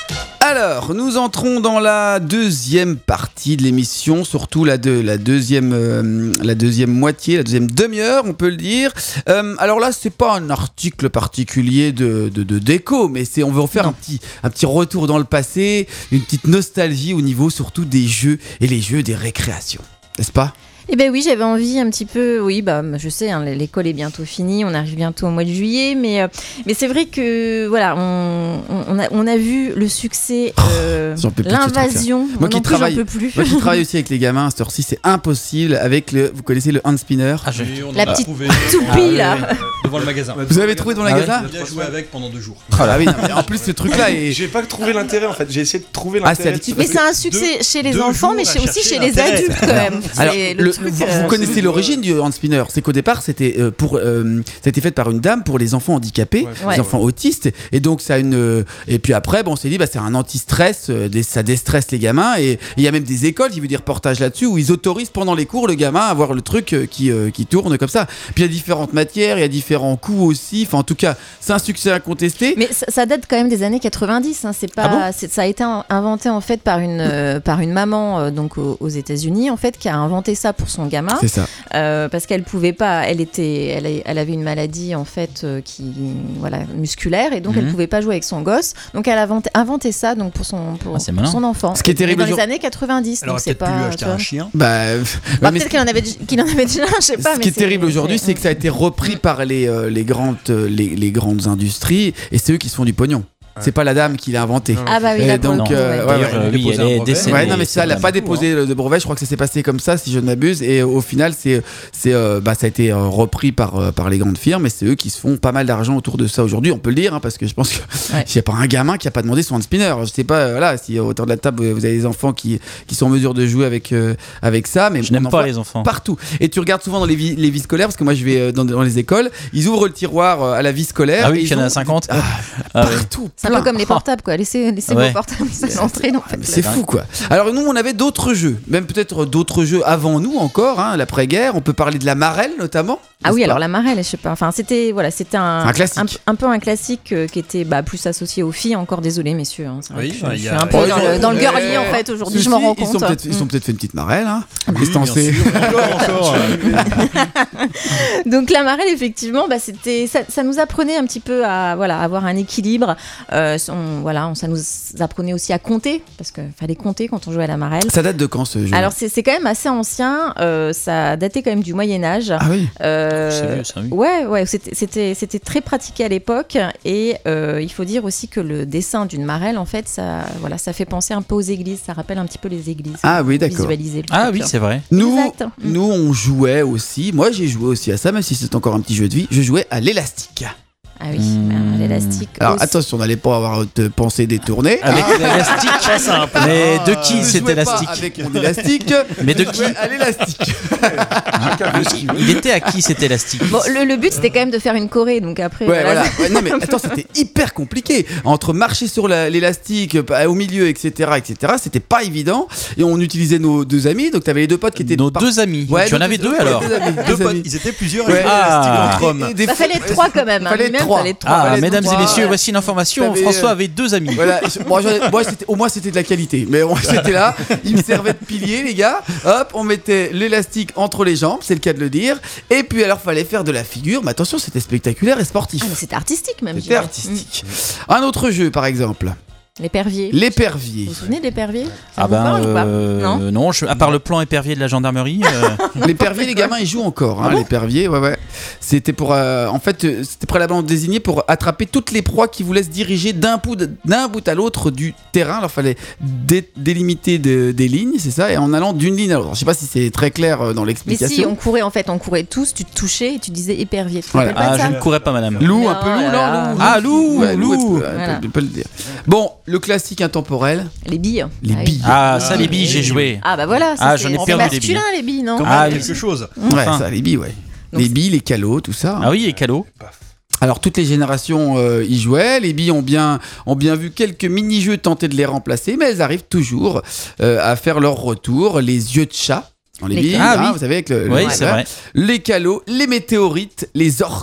Alors, nous entrons dans la deuxième partie de l'émission, surtout la, de, la, deuxième, euh, la deuxième moitié, la deuxième demi-heure, on peut le dire. Euh, alors là, c'est pas un article particulier de, de, de déco, mais c'est, on veut en faire un petit, un petit retour dans le passé, une petite nostalgie au niveau surtout des jeux et les jeux des récréations, n'est-ce pas ? Eh ben oui, j'avais envie un petit peu, oui, bah je sais, hein, l'école est bientôt finie, on arrive bientôt au mois de juillet, mais, euh, mais c'est vrai que voilà, on, on, a, on a vu le succès, euh, oh, l'invasion. Moi qui, plus, travaille, j'en peux plus. moi qui travaille aussi avec les gamins, à cette heure-ci, c'est impossible avec le, vous connaissez le hand spinner. Ah, je... oui, la petite toupie là. Euh, devant le magasin. Vous avez trouvé dans le magasin ? J'ai joué avec pendant deux jours. Ah oui, non, mais en plus ce truc-là est... J'ai pas trouvé l'intérêt en fait, j'ai essayé de trouver l'intérêt. Ah, mais c'est un succès deux, chez les enfants, mais aussi chez les adultes quand même. Alors, le le, truc, vous, euh, vous connaissez l'origine du hand spinner, c'est qu'au départ c'était euh, pour euh, c'était fait par une dame pour les enfants handicapés, ouais. Ouais. les enfants autistes, et donc ça a une euh, et puis après bon on s'est dit bah c'est un anti-stress, euh, des, ça déstresse les gamins, et il y a même des écoles, j'ai vu des reportages là-dessus où ils autorisent pendant les cours le gamin à avoir le truc euh, qui euh, qui tourne comme ça. Puis il y a différentes matières, il y a différents coûts aussi. Enfin en tout cas c'est un succès incontesté. Mais ça, ça date quand même des années quatre-vingt-dix. Hein, c'est pas, ah bon c'est, ça a été inventé en fait par une euh, par une maman euh, donc aux, aux États-Unis en fait qui a inventé ça pour son gamin. C'est ça. Euh, parce qu'elle pouvait pas, elle était, elle, elle avait une maladie en fait euh, qui voilà musculaire, et donc mm-hmm. elle pouvait pas jouer avec son gosse. Donc elle a inventé, inventé ça donc pour son pour, ah, pour son enfant. Ce qui est terrible dans les jour... années quatre-vingt-dix. Alors donc c'est peut-être pas. Pu lui acheter un chien. Bah, bah ouais, peut-être qu'il en avait qu'il en avait déjà, je sais pas. Ce mais qui est c'est, terrible aujourd'hui, c'est... c'est que ça a été repris par les euh, les grandes euh, les, les grandes industries, et c'est eux qui se font du pognon. C'est pas la dame qui l'a inventé. Ah bah oui, là, donc coup, euh, ouais. ouais, ouais, ouais. oui, elle est décédée. Ouais, non mais ça, elle a pas déposé hein. de brevet. Je crois que ça s'est passé comme ça, si je ne m'abuse. Et au final, c'est c'est euh, bah ça a été euh, repris par euh, par les grandes firmes, et c'est eux qui se font pas mal d'argent autour de ça aujourd'hui. On peut le dire, hein, parce que je pense que ouais. s'il y a pas un gamin qui a pas demandé son hand spinner, je sais pas. Euh, voilà, si autour de la table vous avez des enfants qui qui sont en mesure de jouer avec euh, avec ça, mais je n'aime pas les enfants partout. Et tu regardes souvent dans les vies les vies scolaires, parce que moi je vais dans, dans les écoles, ils ouvrent le tiroir à la vie scolaire. Ah oui, il y en a cinquante. Ah, ah, partout. Ouais. C'est un peu comme les portables quoi. Laissez laissez ouais. vos portables s'entrer. Ah, c'est fou quoi. Alors nous on avait d'autres jeux, même peut-être d'autres jeux avant nous encore, hein, l'après-guerre. On peut parler de la marelle notamment. Ah oui, pas alors la marelle, je sais pas. Enfin, c'était voilà, c'était un, un classique, un, un peu un classique euh, qui était bah, plus associé aux filles. Encore désolé, messieurs. Hein, c'est vrai oui, que je, bah, je suis a... un peu ouais, dans, le, dans le girly en fait aujourd'hui. Si, je m'en rends ils compte. Sont peut-être, ils ont peut-être fait une petite marelle. Hein. Oui, bien sûr. encore, encore. Donc la marelle, effectivement, bah, c'était, ça, ça nous apprenait un petit peu à voilà, avoir un équilibre. Euh, on, voilà, on, ça nous apprenait aussi à compter, parce qu'il fallait compter quand on jouait à la marelle. Ça date de quand ce jeu? Alors c'est, c'est quand même assez ancien. Euh, ça datait quand même du Moyen Âge. Ah oui. Euh, c'est vieux, ça, oui. Ouais, ouais, c'était, c'était, c'était très pratiqué à l'époque, et euh, il faut dire aussi que le dessin d'une marelle, en fait, ça, voilà, ça fait penser un peu aux églises, ça rappelle un petit peu les églises. Ah oui, d'accord. Visualiser ah oui, c'est vrai. Nous, exact. nous, on jouait aussi. Moi, j'ai joué aussi à ça, même si c'est encore un petit jeu de vie. Je jouais à l'élastique. Ah oui, mmh. l'élastique. Alors aussi. attention, on n'allait pas avoir de pensée détournée. Avec ah. l'élastique, ça, mais de qui je cet élastique? Pas avec mon élastique. Mais de qui? À l'élastique. Il était à qui cet élastique? Bon, le, le but c'était quand même de faire une choré, donc après. Ouais, voilà. voilà. Ouais, non mais attends, c'était hyper compliqué. Entre marcher sur la, l'élastique, au milieu, et cetera, et cetera. C'était pas évident. Et on utilisait nos deux amis. Donc t'avais les deux potes qui étaient. Nos par... deux amis. Ouais, tu en avais deux alors. Deux, amis, deux potes. Ils étaient plusieurs. Ouais. Ah. Il bah, fallait être trois quand même. Fallait hein. être trois. Fallait trois. Ah, fallait mesdames trois. et messieurs, voici une information. T'avais, François euh... avait deux amis. Voilà. Moi, moi c'était, au moins c'était de la qualité. Mais on, c'était là. Ils me servaient de pilier, les gars. Hop, on mettait l'élastique entre les jambes, c'est le cas de le dire. Et puis alors, fallait faire de la figure. Mais attention, c'était spectaculaire et sportif. Ah, mais c'était artistique même. C'était artistique. Mmh. Un autre jeu, par exemple. L'épervier. L'épervier. Vous vous souvenez de l'épervier? Ah ben euh, non, non je, à part le plan épervier de la gendarmerie. Euh... L'épervier, les gamins ils jouent encore. Hein, ah bon l'épervier, ouais ouais. C'était pour, euh, en fait, c'était préalablement désigné pour attraper toutes les proies qui voulaient se diriger d'un bout, d'un bout à l'autre du terrain. Alors fallait dé- délimiter de, des lignes, c'est ça, et en allant d'une ligne à l'autre. Je sais pas si c'est très clair dans l'explication. Mais si, on courait en fait, on courait tous. Tu te touchais et tu disais épervier. Tu voilà. Ah, je ne courais pas, madame. Loup, non, un peu loup, là, non, loup. Ah loup, ouais, loup. loup. Voilà. On peut le dire. Bon, le classique intemporel. Les billes. Les ah, billes. Ah, ça, les billes, j'ai joué. Ah, bah voilà. Ça, ah, c'est, j'en ai c'est perdu masculin, des billes. les billes, non? Quand ah, même, quelque chose. Ouais, enfin. ça, les billes, ouais. Donc, les billes, les calots, tout ça. Ah oui, les calots. Alors toutes les générations euh, y jouaient, les billes ont bien, ont bien vu quelques mini-jeux tenter de les remplacer, mais elles arrivent toujours euh, à faire leur retour. Les yeux de chat dans les, les billes, ah, hein, oui. vous savez avec le, oui, le c'est vrai. Les calots, les météorites, les orques.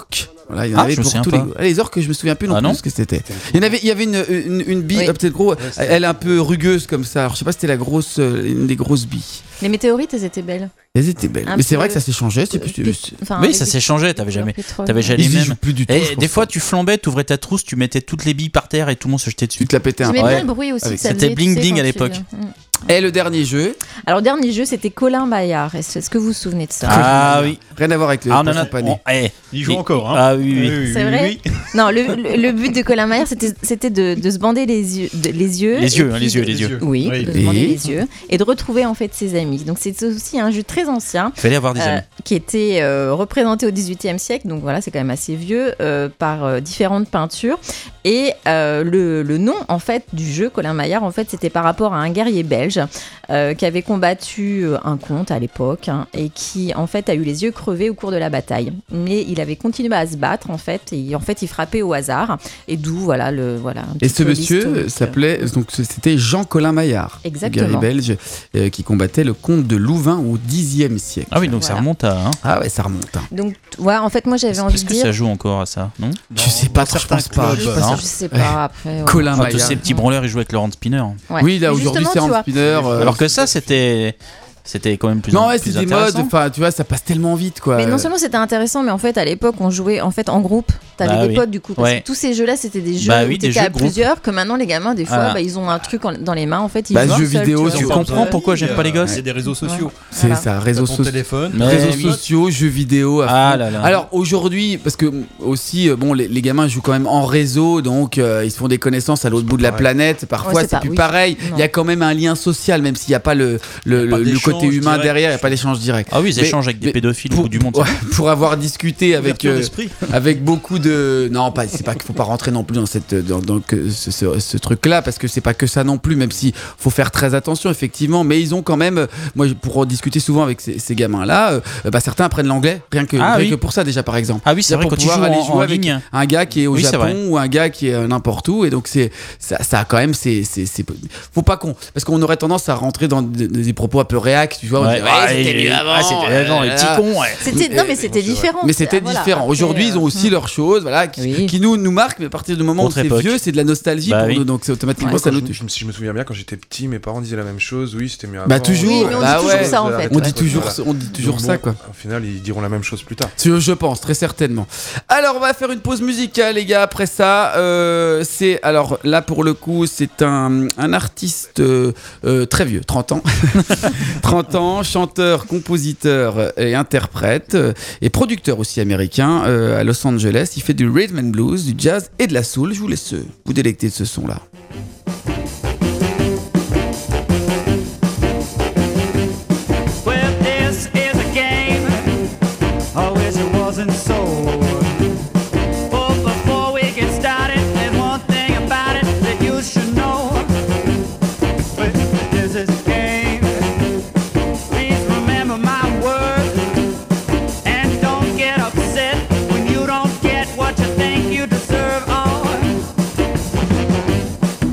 Voilà, il y en Ah, avait je me pour souviens tous pas. les les orques, je me souviens plus non Ah plus non ce que c'était. Il y en avait, il y avait une une, une bille, Oui. euh, peut-être gros, elle est un peu rugueuse comme ça. Alors je sais pas si c'était la grosse, euh, une des grosses billes. Les météorites, elles étaient belles. Elles étaient belles. Un Mais c'est peu- vrai que ça s'est changé. C'est plus. Pét- enfin, Oui, avec ça des- s'est changé, t'avais jamais- pétrole. t'avais jamais Ils les y jouent mêmes. plus du tout. Et je pense des fois, pas. tu flambais, tu ouvrais ta trousse, tu mettais toutes les billes par terre et tout le monde se jetait dessus. tu te la pétais un peu. J'aimais Ouais. bien le bruit aussi Avec- que ça C'était faisait, tu bling sais, bling quand à tu- l'époque. Mm. Et le dernier jeu, Alors, dernier jeu, c'était Colin Maillard. Est-ce est-ce que vous vous souvenez de ça Ah oui. rien à voir avec le Ah non, non, poisson pané. on- eh, Il joue Et- encore, hein. Ah oui, oui. C'est vrai Non, le, le- le but de Colin Maillard, c'était c'était de, de se bander les yeux. de- les yeux, Les et yeux, hein, puis les yeux, de- les yeux. Oui, Oui. de se bander Et les yeux. Et de retrouver en fait ses amis. Donc, c'est aussi un jeu très ancien. Il fallait avoir des euh, amis. qui était euh, représenté au dix-huitième siècle, donc voilà, c'est quand même assez vieux, euh, par euh, différentes peintures. Et euh, le, le nom en fait du jeu, Colin Maillard, en fait, c'était par rapport à un guerrier belge euh, qui avait combattu euh, un comte à l'époque hein, et qui en fait a eu les yeux crevés au cours de la bataille. Mais il avait continué à se battre en fait, et en fait il frappait au hasard. Et d'où voilà le voilà. un Et petit ce peu monsieur l'historique. s'appelait donc c'était Jean-Colin Maillard, Exactement. guerrier belge euh, qui combattait le comte de Louvain au dixième siècle. Ah oui, donc ça Voilà. remonte à. hein. Ah ouais, ça remonte. hein. Donc voilà, en fait moi j'avais envie Est-ce de que dire. ça joue encore à ça, non Je sais pas, trop, je pense pas. clubs, Je sais pas non. si- Je sais pas après. ouais. Colin Enfin, tous Maillard. ces petits branleurs, ils jouaient avec Laurent Spinner. Ouais. Oui, là Mais aujourd'hui justement, c'est tu Hans vois, Spinner. euh, Alors que ça, c'était. C'était quand même plus. non, en- ouais, plus c'est des modes. intéressant. Enfin, tu vois, ça passe tellement vite, quoi. Mais non seulement c'était intéressant, mais en fait à l'époque on jouait en fait en groupe. T'avais Bah des oui. potes du coup. Parce Ouais. que tous ces jeux-là c'était des jeux Bah où oui, des t'étais jeux à de groupe. plusieurs. Que maintenant les gamins des fois Ah. bah, ils ont un truc en- dans les mains en fait. Ils Bah, jouent jeux seuls, vidéo, tu tu Tu vois. comprends pourquoi j'aime pas les gosses C'est des réseaux sociaux. C'est Voilà. ça, réseaux Ton sociaux. téléphone. Mais Réseaux oui. sociaux, jeux vidéo. à Ah fond. là là. Alors aujourd'hui, parce que aussi, euh, bon, les, les gamins jouent quand même en réseau, donc euh, ils se font des connaissances à l'autre bout de la pareil. planète. Parfois, Ouais, c'est c'est pas- plus oui. pareil. Non. Il y a quand même un lien social, même s'il n'y a pas le, le, Il y a pas le- le d'échange côté humain direct. derrière, il n'y a pas d'échange direct. Ah oui, ils Mais- échangent avec des mais pédophiles au Pour, bout du monde. ouais, pour avoir discuté avec, Ouverture euh, d'esprit. avec beaucoup de. Non, pas, c'est pas qu'il faut pas rentrer non plus dans, cette, dans, dans que ce, ce- ce truc-là, parce que c'est pas que ça non plus, même si faut faire très attention, effectivement. Mais ils ont quand même. euh, Moi, pour discuter souvent avec ces, ces gamins-là, euh, bah, certains apprennent l'anglais, rien, que, Ah rien oui. que pour ça, déjà, par exemple. Ah oui, c'est Là, vrai, pour quand tu joues pouvoir aller en, jouer en avec ligne. un gars qui est au Oui, c'est vrai. Japon ou un gars qui est euh, n'importe où, et donc c'est ça, ça a quand même c'est c'est c'est- faut pas qu'on parce qu'on aurait tendance à rentrer dans des, des propos un peu réac, tu vois, on Ouais. dit, ouais, Ah, c'était et- mieux avant, ah, c'était avant, les euh, petits là. cons, ouais. C'était non mais c'était c'est vrai. différent. Mais c'était Voilà, différent. après, Aujourd'hui, ils ont euh, aussi leurs choses, voilà, qui, Oui. qui nous nous marquent, mais à partir du moment Autre où c'est époque. vieux, c'est de la nostalgie Bah pour oui. nous, donc c'est automatiquement Ouais. ça nous Quand je- touche. je me- si je me souviens bien, quand j'étais petit, mes parents disaient la même chose. Oui, c'était mieux avant. Bah toujours, Oui, mais on dit bah toujours ouais. ça, en fait. On dit toujours, Voilà. on dit toujours Donc ça, bon, quoi. Au final, ils diront la même chose plus tard. Je, je pense, très certainement. Alors, on va faire une pause musicale, les gars. Après ça, euh, c'est. Alors, là, pour le coup, c'est un, un artiste euh, euh, très vieux, trente ans. trente ans, chanteur, compositeur et interprète, euh, et producteur aussi américain euh, à Los Angeles. Il fait du rhythm and blues, du jazz et de la soul. Je vous laisse euh, vous délecter de ce son-là. Well, this is a game. I wish it wasn't so. But before we get started, there's one thing about it that you should know. Well, this is a game. Please remember my words. And don't get upset when you don't get what you think you deserve. Oh.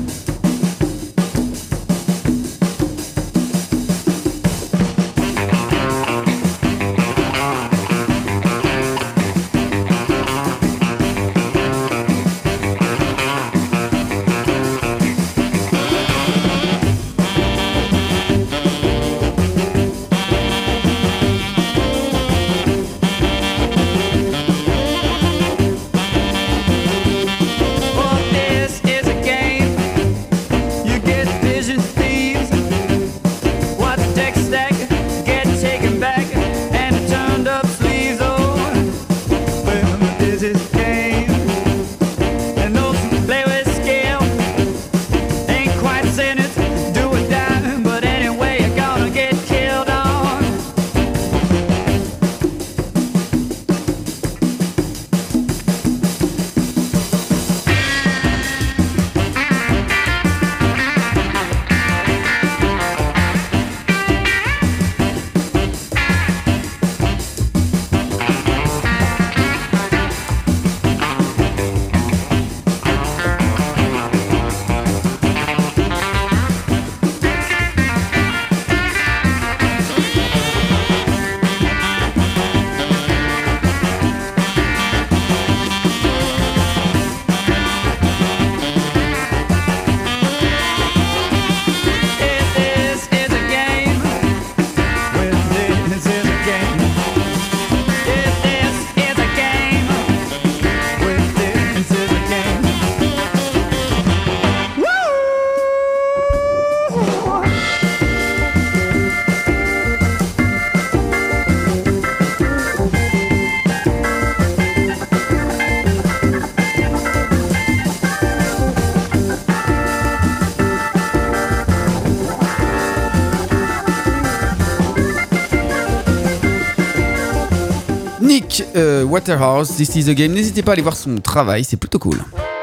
Nick euh, Waterhouse, This is the Game. N'hésitez pas à aller voir son travail, c'est plutôt cool.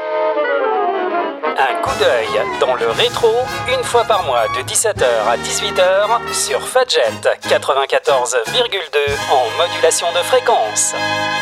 Un coup d'œil dans le rétro, une fois par mois de dix-sept heures à dix-huit heures sur Fadjet quatre-vingt-quatorze virgule deux en modulation de fréquence.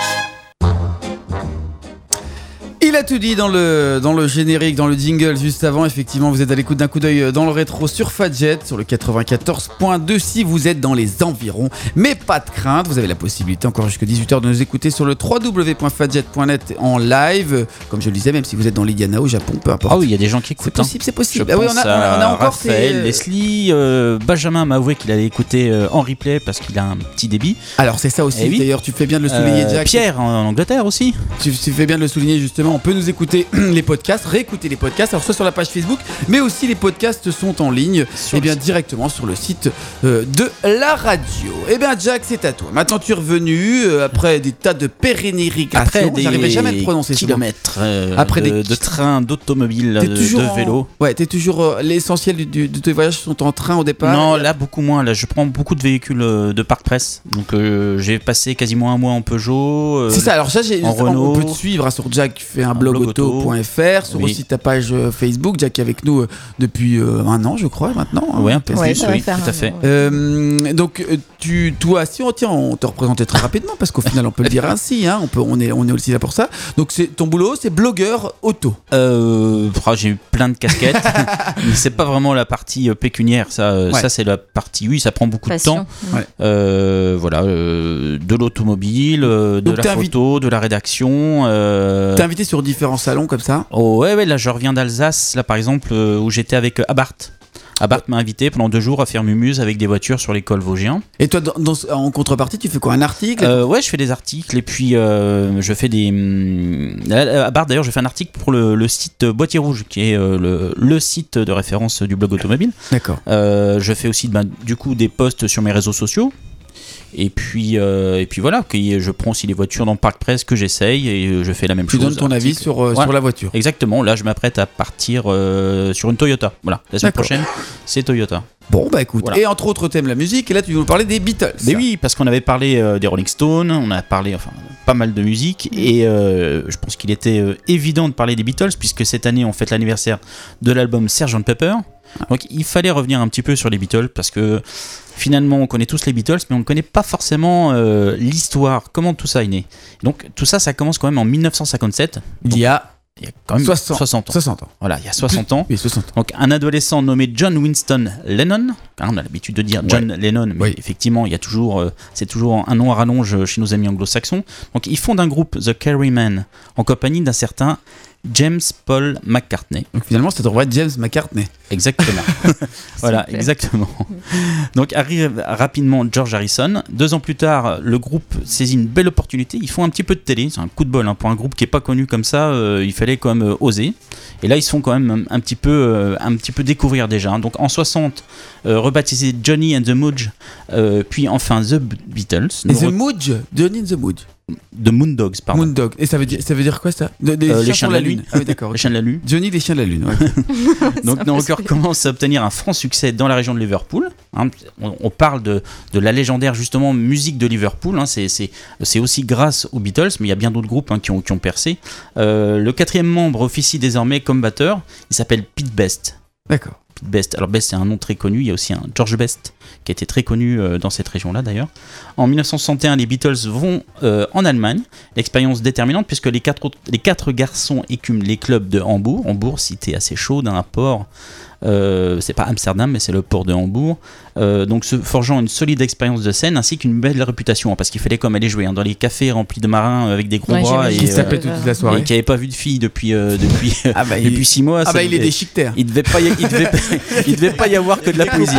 Il a tout dit dans le, dans le générique, dans le jingle juste avant. Effectivement, vous êtes à l'écoute d'un coup d'œil dans le rétro sur Fadjet, sur le quatre-vingt-quatorze point deux si vous êtes dans les environs. Mais pas de crainte, vous avez la possibilité encore jusqu'à dix-huit heures de nous écouter sur le w w w point fadjet point net en live. Comme je le disais, même si vous êtes dans l'Indiana, au Japon, peu importe. Ah oui, il y a des gens qui écoutent. C'est possible, c'est possible. Je Ah oui, pense on a, on a, on a encore Raphaël, tes... Leslie, euh, Benjamin m'a avoué qu'il allait écouter euh, en replay parce qu'il a un petit débit. Alors c'est ça aussi, Eh oui. d'ailleurs tu fais bien de le souligner, Euh, Jack. Pierre en, en Angleterre aussi. Tu, tu fais bien de le souligner justement, on peut nous écouter les podcasts, réécouter les podcasts, alors soit sur la page Facebook, mais aussi les podcasts sont en ligne, Sur et bien le site. directement sur le site euh, de la radio. Et bien Jack, c'est à toi. Maintenant tu es revenu euh, après des tas de pérénigrations. Après des J'arriverai jamais à te prononcer ce mot. kilomètres euh, Après de, des de trains, d'automobiles, T'es de, toujours de en- vélos. Ouais, t'es toujours euh, l'essentiel du- du- de tes voyages sont en train au départ. Non, là beaucoup moins. Là, je prends beaucoup de véhicules euh, de parc presse. Donc, euh, j'ai passé quasiment un mois en Peugeot. euh, C'est ça, alors ça, j'ai, en on, Renault. on peut te suivre hein, sur Jack, tu fais un Un blog blog auto auto. point f r, sur Oui. aussi ta page euh, Facebook, Jack est avec nous euh, depuis euh, un an, je crois, maintenant. hein, Ouais, un peu quasi. Ouais, plus, ça va oui, faire tout à un fait. an, ouais. Euh, donc euh, tu, toi, si on tient, on te représentait très rapidement parce qu'au final, on peut le dire ainsi, hein, on peut, on est, on est aussi là pour ça. Donc c'est ton boulot, c'est blogueur auto. Euh, oh, j'ai eu plein de casquettes, mais c'est pas vraiment la partie euh, pécuniaire. Ça, euh, Ouais. ça c'est la partie. Oui, ça prend beaucoup Passion. de temps. Ouais. Euh, voilà, euh, de l'automobile, euh, de Donc, t'es la invi- photo, de la rédaction. euh, T'es invité sur différents salons comme ça. Oh, ouais, ouais, là je reviens d'Alsace, là par exemple, euh, où j'étais avec euh, Abarth. Abarth m'a invité pendant deux jours à faire Mumuse avec des voitures sur les cols vosgiens. Et toi, dans- dans- en contrepartie, tu fais quoi, un article Euh, ouais, je fais des articles et puis euh, je fais des. hum, À Abarth d'ailleurs, je fais un article pour le, le site Boîtier Rouge, qui est euh, le, le site de référence du blog automobile. D'accord. Euh, je fais aussi ben, du coup des posts sur mes réseaux sociaux. Et puis, euh, et puis voilà, que je prends aussi les voitures dans le parc presse que j'essaye et euh, je fais la même Tu chose. donnes ton avis article. sur, euh, Ouais. sur la voiture. Exactement, là je m'apprête à partir euh, sur une Toyota. Voilà, la semaine D'accord. prochaine, c'est Toyota. Bon, bah écoute. Voilà. Et entre autres thèmes, la musique, et là, tu veux nous parler des Beatles. Mais oui, parce qu'on avait parlé euh, des Rolling Stones, on a parlé enfin pas mal de musique et euh, je pense qu'il était euh, évident de parler des Beatles puisque cette année on fête l'anniversaire de l'album sergent Pepper. Donc il fallait revenir un petit peu sur les Beatles parce que finalement on connaît tous les Beatles mais on ne connaît pas forcément euh, l'histoire, comment tout ça est né. Donc tout ça, ça commence quand même en dix-neuf cent cinquante-sept. Il y a Il y a quand même soixante, soixante ans. soixante ans. Voilà, il y a soixante ans. Oui, soixante ans. Donc un adolescent nommé John Winston Lennon, hein, on a l'habitude de dire John Lennon, mais Oui. effectivement il y a toujours, euh, c'est toujours un nom à rallonge chez nos amis anglo-saxons. Donc il fonde un groupe, The Carrymen, en compagnie d'un certain James Paul McCartney. Donc finalement, ça devrait être James McCartney. Exactement. Voilà, Super. exactement. Donc arrive rapidement George Harrison. Deux ans plus tard, le groupe saisit une belle opportunité. Ils font un petit peu de télé. C'est un coup de bol hein. Pour un groupe qui est pas connu comme ça. Euh, il fallait quand même euh, oser. Et là, ils se font quand même un, un petit peu, euh, un petit peu découvrir déjà. hein. Donc en soixante, euh, rebaptisé Johnny and the Moodge, euh, puis enfin The Beatles. Et Nous The re- Moodge, Johnny and the Moodge. The Moondogs, pardon. Moondog. Et ça veut dire, ça veut dire quoi ça de, des Euh, les chiens chiens sur de la lune. Ah oui, d'accord. Les ok. chiens de la lune. Johnny, les chiens de la lune. ouais. Donc nos records commencent à obtenir un franc succès dans la région de Liverpool. hein. On, on parle de, de la légendaire justement musique de Liverpool. hein. C'est, c'est, c'est aussi grâce aux Beatles, mais il y a bien d'autres groupes hein, qui, ont, qui ont percé. Euh, le quatrième membre officie désormais comme batteur. Il s'appelle Pete Best. D'accord. Pete Best. Alors Best c'est un nom très connu. Il y a aussi un George Best qui a été très connu euh, dans cette région-là d'ailleurs. En dix-neuf cent soixante et un, les Beatles vont euh, en Allemagne. L'expérience déterminante puisque les quatre, autres- les quatre garçons écument les clubs de Hambourg. Hambourg, cité assez chaude, un port. Euh, c'est pas Amsterdam, mais c'est le port de Hambourg. Euh, donc se forgeant une solide expérience de scène ainsi qu'une belle réputation, hein, parce qu'il fallait comme aller jouer hein, dans les cafés remplis de marins euh, avec des gros Ouais, bras et, j'imagine. Qui euh, s'appelle toute la soirée. et qui n'avait pas vu de fille depuis euh, depuis Ah bah, depuis il... six mois. ah ça bah il est devait- déchiquetaire. il devait pas y, il devait, il devait pas y avoir que de la poésie.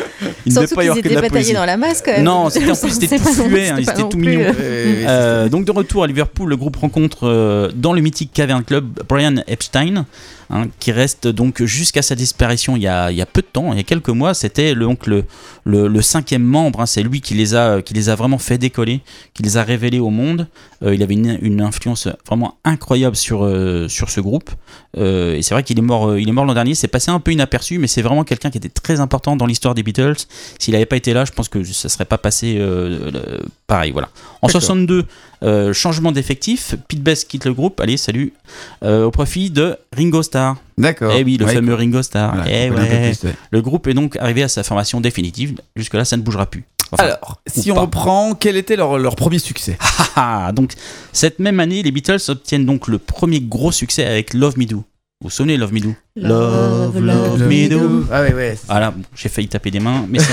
Il devait Surtout pas y qu'ils avoir que de étaient la pas taillés poésie. dans la masse quand même. Non, c'était en plus c'était C'est tout pas non- fluet, hein, c'était ils pas étaient non tout plus, mignons. euh, Euh, donc de retour à Liverpool, le groupe rencontre euh, dans le mythique Cavern Club Brian Epstein, hein, qui reste donc jusqu'à sa disparition il y a, il y a peu de temps, il y a quelques mois. C'était le, donc le, le, le cinquième membre, hein, c'est lui qui les, a, qui les a vraiment fait décoller, qui les a révélés au monde. Euh, il avait une, une influence vraiment incroyable sur, euh, sur ce groupe. Euh, et c'est vrai qu'il est mort, euh, il est mort l'an dernier, c'est passé un peu inaperçu, mais c'est vraiment quelqu'un qui était très important dans l'histoire des Beatles s'il n'avait pas été là, je pense que ça serait pas passé euh, le, pareil. Voilà. En D'accord. soixante-deux, euh, changement d'effectif. Pete Best quitte le groupe. Allez, salut. Euh, au profit de Ringo Starr. D'accord. Eh oui, le ouais, fameux Ringo Starr. Voilà, eh ouais. plus, ouais. Le groupe est donc arrivé à sa formation définitive. Jusque-là, ça ne bougera plus. Enfin, Alors, si on pas. reprend, quel était leur, leur premier succès? Ah, donc, cette même année, les Beatles obtiennent donc le premier gros succès avec Love Me Do. Vous vous souvenez Love Me Do? Love, love, love Me Do. Ah ouais, ouais. Voilà, bon, j'ai failli taper des mains, mais ça.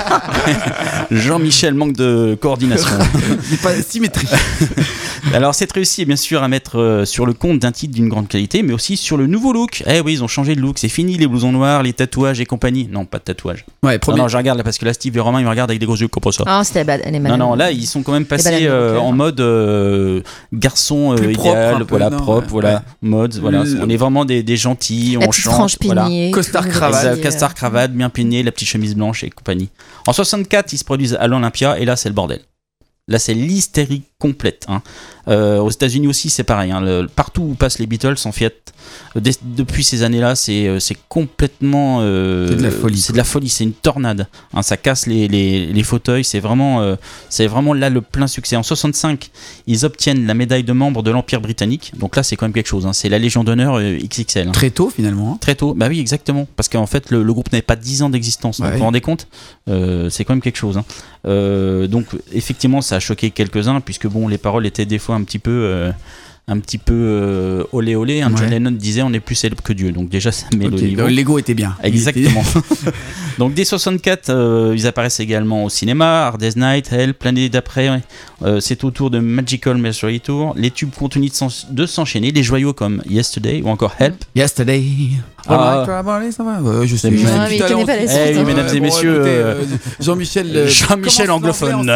Jean-Michel manque de coordination. C'est pas symétrie. Alors, cette réussi est bien sûr à mettre euh, sur le compte d'un titre d'une grande qualité, mais aussi sur le nouveau look. Eh oui, ils ont changé de look. C'est fini les blousons noirs, les tatouages et compagnie. Non, pas de tatouage. Ouais, premier... Non, non, je regarde là parce que là, Steve et Romain, ils me regardent avec des gros yeux comme ça. Ah, c'était bad. Elle est non, non, là, ils sont quand même passés euh, en mode euh, garçon euh, idéal, propre, voilà, non, propre, ouais, voilà, ouais. mode, voilà. Le... On est vraiment des, des gentils, la on chante, voilà. Costard cravate, costard cravate, bien peigné, la petite chemise blanche et compagnie. En soixante-quatre, ils se produisent à l'Olympia et là, c'est le bordel. Là, c'est l'hystérie complète. Hein. Euh, aux États-Unis aussi, c'est pareil. Hein. Le, partout où passent les Beatles, en fait, des, depuis ces années-là, c'est, c'est complètement. Euh, c'est de la folie. C'est de la folie. C'est une tornade. Hein. Ça casse les, les, les fauteuils. C'est vraiment, euh, c'est vraiment là le plein succès. En soixante-cinq, ils obtiennent la médaille de membre de l'Empire britannique. Donc là, c'est quand même quelque chose. Hein. C'est la Légion d'honneur euh, X X L. Hein. Très tôt, finalement. Hein. Très tôt. Bah oui, exactement. Parce qu'en fait, le, le groupe n'avait pas dix ans d'existence. Ouais. Vous vous rendez compte euh, c'est quand même quelque chose. Hein. Euh, donc, effectivement, ça a choqué quelques-uns, puisque bon, les paroles étaient des fois un petit peu, euh, un petit peu euh, olé olé. Hein. Ouais. John Lennon disait on est plus célèbre que Dieu, donc déjà ça met okay. le niveau. L'ego était bien. Exactement. Donc dès soixante-quatre, euh, ils apparaissent également au cinéma, Hard Day's Night, Help, l'année d'après, ouais. euh, c'est au tour de Magical Mystery Tour. Les tubes continuent de, s'en- de s'enchaîner, les joyaux comme Yesterday ou encore Help. Yesterday. Ah, ah, ça va. Ouais, je sais. Mais ouais, mais il connaît pas la suite. Eh oui, mesdames et messieurs, euh, Jean-Michel, euh, Jean-Michel anglophone.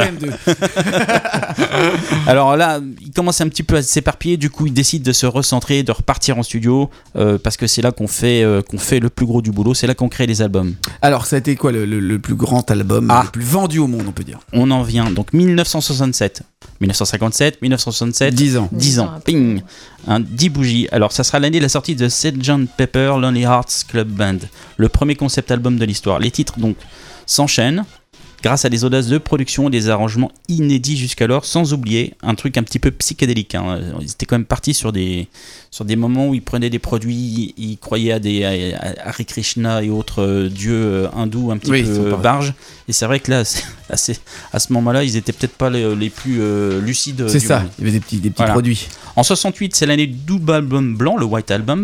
Alors là, il commence un petit peu à s'éparpiller. Du coup, il décide de se recentrer, de repartir en studio, euh, parce que c'est là qu'on fait, euh, qu'on fait le plus gros du boulot. C'est là qu'on crée les albums. Alors, ça a été quoi le, le, le plus grand album, ah. le plus vendu au monde, on peut dire? On en vient. Donc dix-neuf cent soixante-sept, dix-neuf cent cinquante-sept, dix-neuf cent soixante-sept. dix ans. dix ans. Ping. Hein, dix bougies. Alors, ça sera l'année de la sortie de sergeant Pepper Lonely Hearts Club Band, le premier concept album de l'histoire. Les titres donc s'enchaînent grâce à des audaces de production et des arrangements inédits jusqu'alors, sans oublier un truc un petit peu psychédélique. Hein. Ils étaient quand même partis sur des, sur des moments où ils prenaient des produits, ils croyaient à des à, à Hare Krishna et autres euh, dieux euh, hindous un petit oui, peu barges. Et c'est vrai que là, c'est, là c'est, à ce moment-là, ils étaient peut-être pas les, les plus euh, lucides. C'est du ça, monde. Il y avait des petits, des petits voilà. produits. En soixante-huit, c'est l'année du double album blanc, le White Album.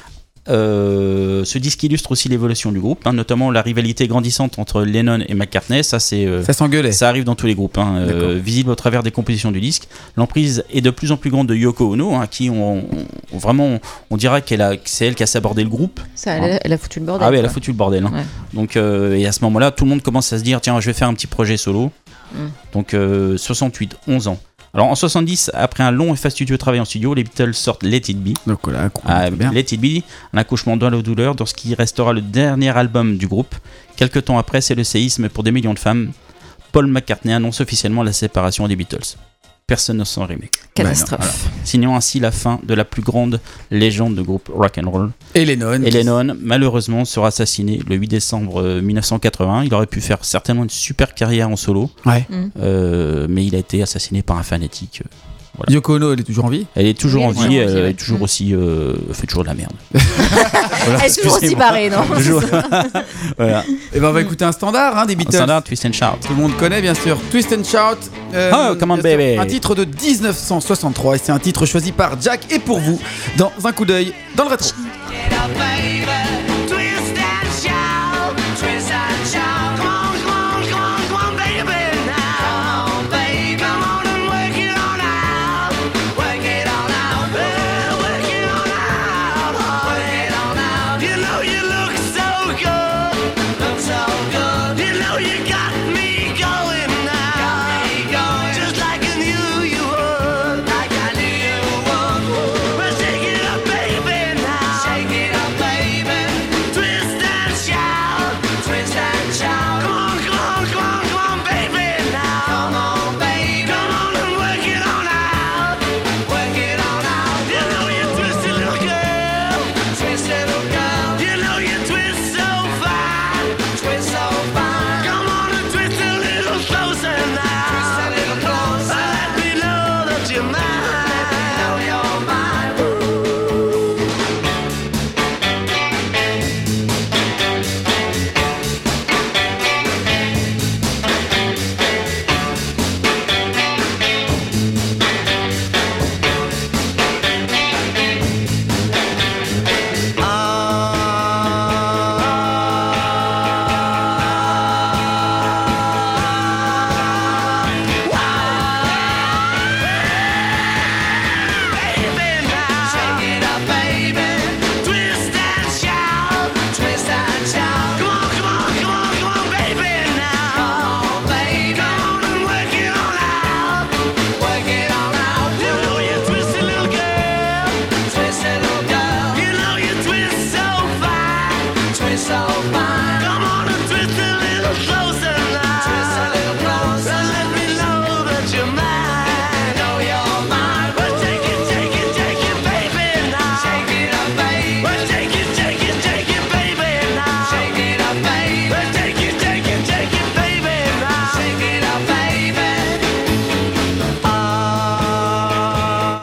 Euh, ce disque illustre aussi l'évolution du groupe, hein, notamment la rivalité grandissante entre Lennon et McCartney. Ça, c'est, euh, ça s'engueulait. Ça arrive dans tous les groupes, hein, euh, visible au travers des compositions du disque. L'emprise est de plus en plus grande de Yoko Ono, hein, qui on, on, vraiment, on dira qu'elle a, que c'est elle qui a sabordé le groupe. Ça, elle, hein. elle a foutu le bordel. Ah oui, quoi. elle a foutu le bordel. Hein. Ouais. Donc, euh, et à ce moment-là, tout le monde commence à se dire, tiens, je vais faire un petit projet solo. Mm. Donc, euh, soixante-huit, onze ans. Alors en soixante-dix, après un long et fastidieux travail en studio, les Beatles sortent Let It Be. Donc voilà, ah, Let It Be, un accouchement dans la douleur, dans ce qui restera le dernier album du groupe. Quelque temps après, c'est le séisme pour des millions de femmes. Paul McCartney annonce officiellement la séparation des Beatles. Personne ne s'en remet. Catastrophe. Voilà. Signant ainsi la fin de la plus grande légende de groupe rock and roll. Et Lennon. Et Lennon, malheureusement, sera assassiné le huit décembre dix-neuf cent quatre-vingts. Il aurait pu faire certainement une super carrière en solo. Ouais. Mm. Euh, mais il a été assassiné par un fanatique. Voilà. Yoko Ono, elle est toujours en vie? Elle est toujours oui, en vie, elle, elle elle est toujours aussi, euh, fait toujours de la merde. Voilà, elle est toujours aussi barrée, non? Toujours... voilà. Et ben on va écouter un standard hein, des Beatles. Un standard, Twist and Shout. Tout le monde connaît bien sûr Twist and Shout. Euh, oh, come on baby. Un titre de dix-neuf cent soixante-trois et c'est un titre choisi par Jack et pour vous dans un coup d'œil dans le rétro. Shake it up, baby.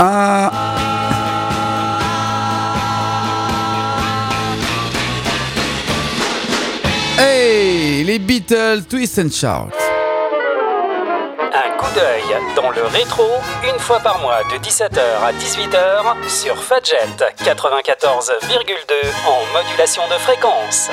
Ah. Hey, les Beatles, Twist and Shout. Un coup d'œil dans le rétro, une fois par mois de dix-sept heures à dix-huit heures sur Fadjet quatre-vingt-quatorze virgule deux en modulation de fréquence.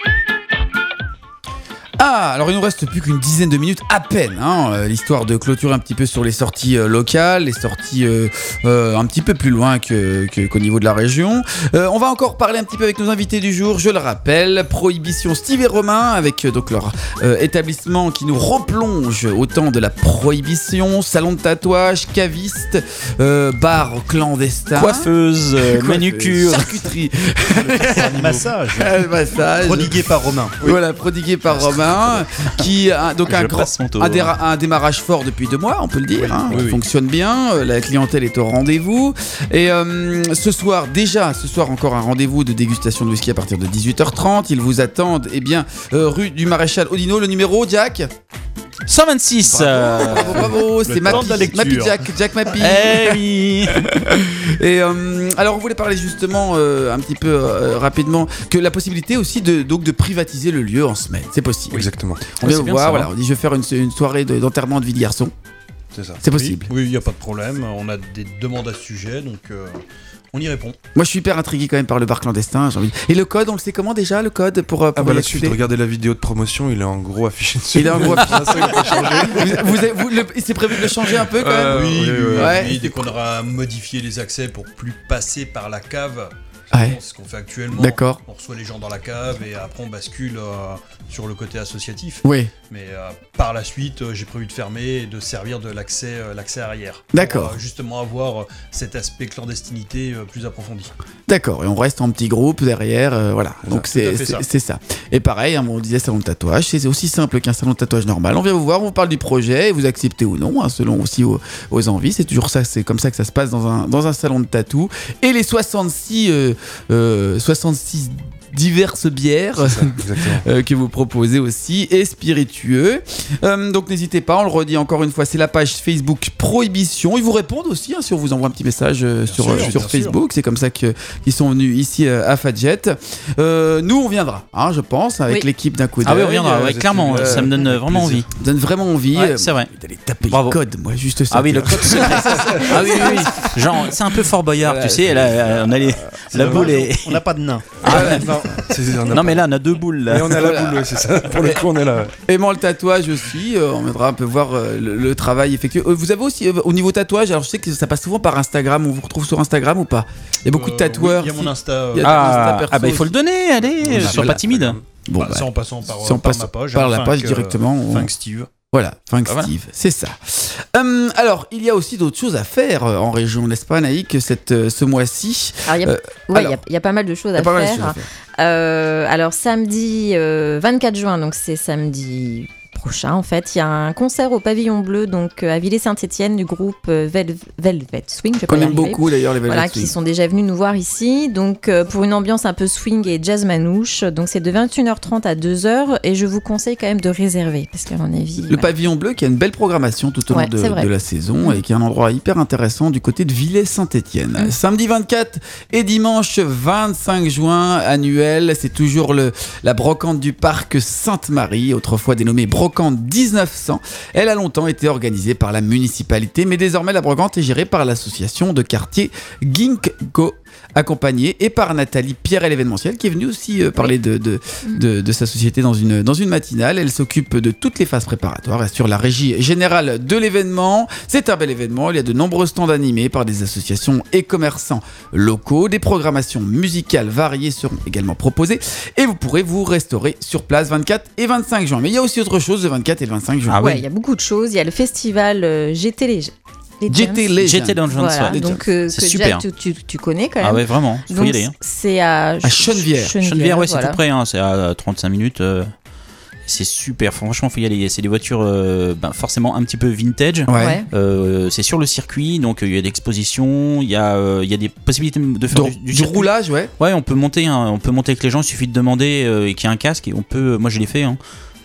Ah, alors il nous reste plus qu'une dizaine de minutes à peine, hein, euh, l'histoire de clôturer un petit peu sur les sorties euh, locales, les sorties euh, euh, un petit peu plus loin que, que, qu'au niveau de la région. Euh, on va encore parler un petit peu avec nos invités du jour, je le rappelle, Prohibition Steve et Romain, avec euh, donc leur euh, établissement qui nous replonge au temps de la prohibition, salon de tatouage, caviste, euh, bar clandestin, coiffeuse, euh, manucure, charcuterie, massage, massage, prodigué par Romain. Oui. Voilà, prodigué par Romain. Qui a donc un, grand, un, déra- un démarrage fort depuis deux mois, on peut le dire. Oui, hein, oui, oui. Fonctionne bien, la clientèle est au rendez-vous. Et euh, ce soir, déjà, ce soir encore un rendez-vous de dégustation de whisky à partir de dix-huit heures trente. Ils vous attendent, eh bien, euh, rue du Maréchal Odino, le numéro, Jack cent vingt-six. Bravo, euh... bravo, bravo. C'est Mappy, Mappy Jack, Jack Mappy. Eh oui. Et euh, alors on voulait parler justement euh, un petit peu euh, rapidement que la possibilité aussi de donc de privatiser le lieu en semaine, c'est possible. Exactement. On vient vous voir, voilà, on dit je vais faire une, une soirée de, d'enterrement de vie de garçon. C'est ça. C'est possible. Oui, il n'y a pas de problème. On a des demandes à ce sujet, donc euh, on y répond. Moi, je suis hyper intrigué quand même par le bar clandestin. J'ai envie... Et le code, on le sait comment déjà, le code pour, pour ah bah là-dessus, regardez la vidéo de promotion, il est en gros affiché dessus. Il est en gros affiché. vous, vous, vous, le, c'est prévu de le changer un peu quand euh, même. Oui, oui, oui, ouais. oui, dès qu'on aura modifié les accès pour plus passer par la cave. Ouais. Ce qu'on fait actuellement. D'accord. On reçoit les gens dans la cave et après on bascule euh, sur le côté associatif. Oui. Mais euh, par la suite, euh, j'ai prévu de fermer et de servir de l'accès, euh, l'accès arrière. D'accord. Pour euh, justement avoir euh, cet aspect clandestinité euh, plus approfondi. D'accord. Et on reste en petits groupes derrière. Euh, voilà. C'est donc c'est, c'est, ça. c'est ça. Et pareil, hein, on disait salon de tatouage. C'est aussi simple qu'un salon de tatouage normal. On vient vous voir, on vous parle du projet, et vous acceptez ou non, hein, selon aussi vos, vos envies. C'est toujours ça. C'est comme ça que ça se passe dans un, dans un salon de tatou. Et les soixante-six... Euh, Euh, soixante-six diverses bières ça, euh, que vous proposez aussi et spiritueux. Euh, donc n'hésitez pas, on le redit encore une fois, c'est la page Facebook Prohibition. Ils vous répondent aussi hein, si on vous envoie un petit message euh, sur, sûr, euh, sur Facebook. Sûr. C'est comme ça que, qu'ils sont venus ici euh, à Fadjet. Euh, nous, on viendra, hein, je pense, avec oui. l'équipe d'un coup d'œil. Ah oui, on viendra, ouais, clairement. Euh, ça me donne vraiment envie. Ça donne vraiment envie. Ouais, c'est vrai. D'aller taper Bravo. Le code, moi, juste ça. Ah oui, le code secret. Ah oui, oui, oui. Genre, c'est un peu Fort Boyard, voilà, tu sais. Là, on a les, la boule et... On n'a pas de nain. Ah, non, non mais là on a deux boules là. Et on a la boule, ouais, c'est ça. Pour le coup on est là. Et moi le tatouage aussi, euh, on viendra un peu voir euh, le, le travail effectué. Euh, vous avez aussi euh, au niveau tatouage, alors je sais que ça passe souvent par Instagram, on vous retrouve sur Instagram ou pas? Il y a beaucoup euh, de tatoueurs. Il oui, y a mon Insta. Euh... Y a ah, Insta ah bah il faut le donner, allez, sois pas timide. Bon, bah, bah, c'est en passant par, si on par passe ma page. Par la page euh, directement. On... Funk Steve. Voilà, Funk ah, Steve, voilà. C'est ça. Hum, alors, il y a aussi d'autres choses à faire euh, en région, n'est-ce pas, Naïk, cette, euh, ce mois-ci? Alors, il y, euh, ouais, y, y a pas mal de choses à faire. Choses à faire. Euh, alors, samedi euh, vingt-quatre juin, donc c'est samedi prochain, en fait, il y a un concert au Pavillon Bleu, donc à Villers-Saint-Étienne, du groupe Vel- Velvet Swing. Je connais beaucoup d'ailleurs les Velvet voilà, Swing. Qui sont déjà venus nous voir ici, donc euh, pour une ambiance un peu swing et jazz manouche. Donc c'est de vingt et une heures trente à deux heures et je vous conseille quand même de réserver parce qu'à mon avis. Le ouais. Pavillon Bleu qui a une belle programmation tout au long ouais, de, de la saison mmh. et qui est un endroit hyper intéressant du côté de Villers-Saint-Étienne. Mmh. Samedi vingt-quatre et dimanche vingt-cinq juin, annuel, c'est toujours le, la brocante du parc Sainte-Marie, autrefois dénommée brocante dix-neuf cents. Elle a longtemps été organisée par la municipalité, mais désormais la brocante est gérée par l'association de quartier Ginkgo, accompagnée et par Nathalie Pierre, l'événementiel, qui est venue aussi euh, parler de, de, de, de sa société dans une, dans une matinale. Elle s'occupe de toutes les phases préparatoires et assure la régie générale de l'événement. C'est un bel événement, il y a de nombreux stands animés par des associations et commerçants locaux. Des programmations musicales variées seront également proposées et vous pourrez vous restaurer sur place vingt-quatre et vingt-cinq juin. Mais il y a aussi autre chose le vingt-quatre et le vingt-cinq juin. Ah ouais, il y a beaucoup de choses. Il y a le festival euh, G T Legends. G T Legends. G T Legends, voilà, ouais. donc euh, c'est que super. Tu, tu, tu connais quand même. Ah ouais, vraiment. Il faut donc, y aller. Hein. C'est à, à Chenevière. Chenevière, Chenevière, ouais, voilà. c'est tout près. Hein. C'est à trente-cinq minutes. Euh, c'est super. Franchement, il faut y aller. C'est des voitures euh, ben, forcément un petit peu vintage. Ouais. Euh, c'est sur le circuit, donc il euh, y a des expositions, il y a, euh, y a des possibilités de faire donc, du, du, du roulage, ouais. Ouais, on peut monter. Hein, on peut monter avec les gens. Il suffit de demander euh, et qu'il y ait un casque et on peut. Moi, je l'ai fait. Hein.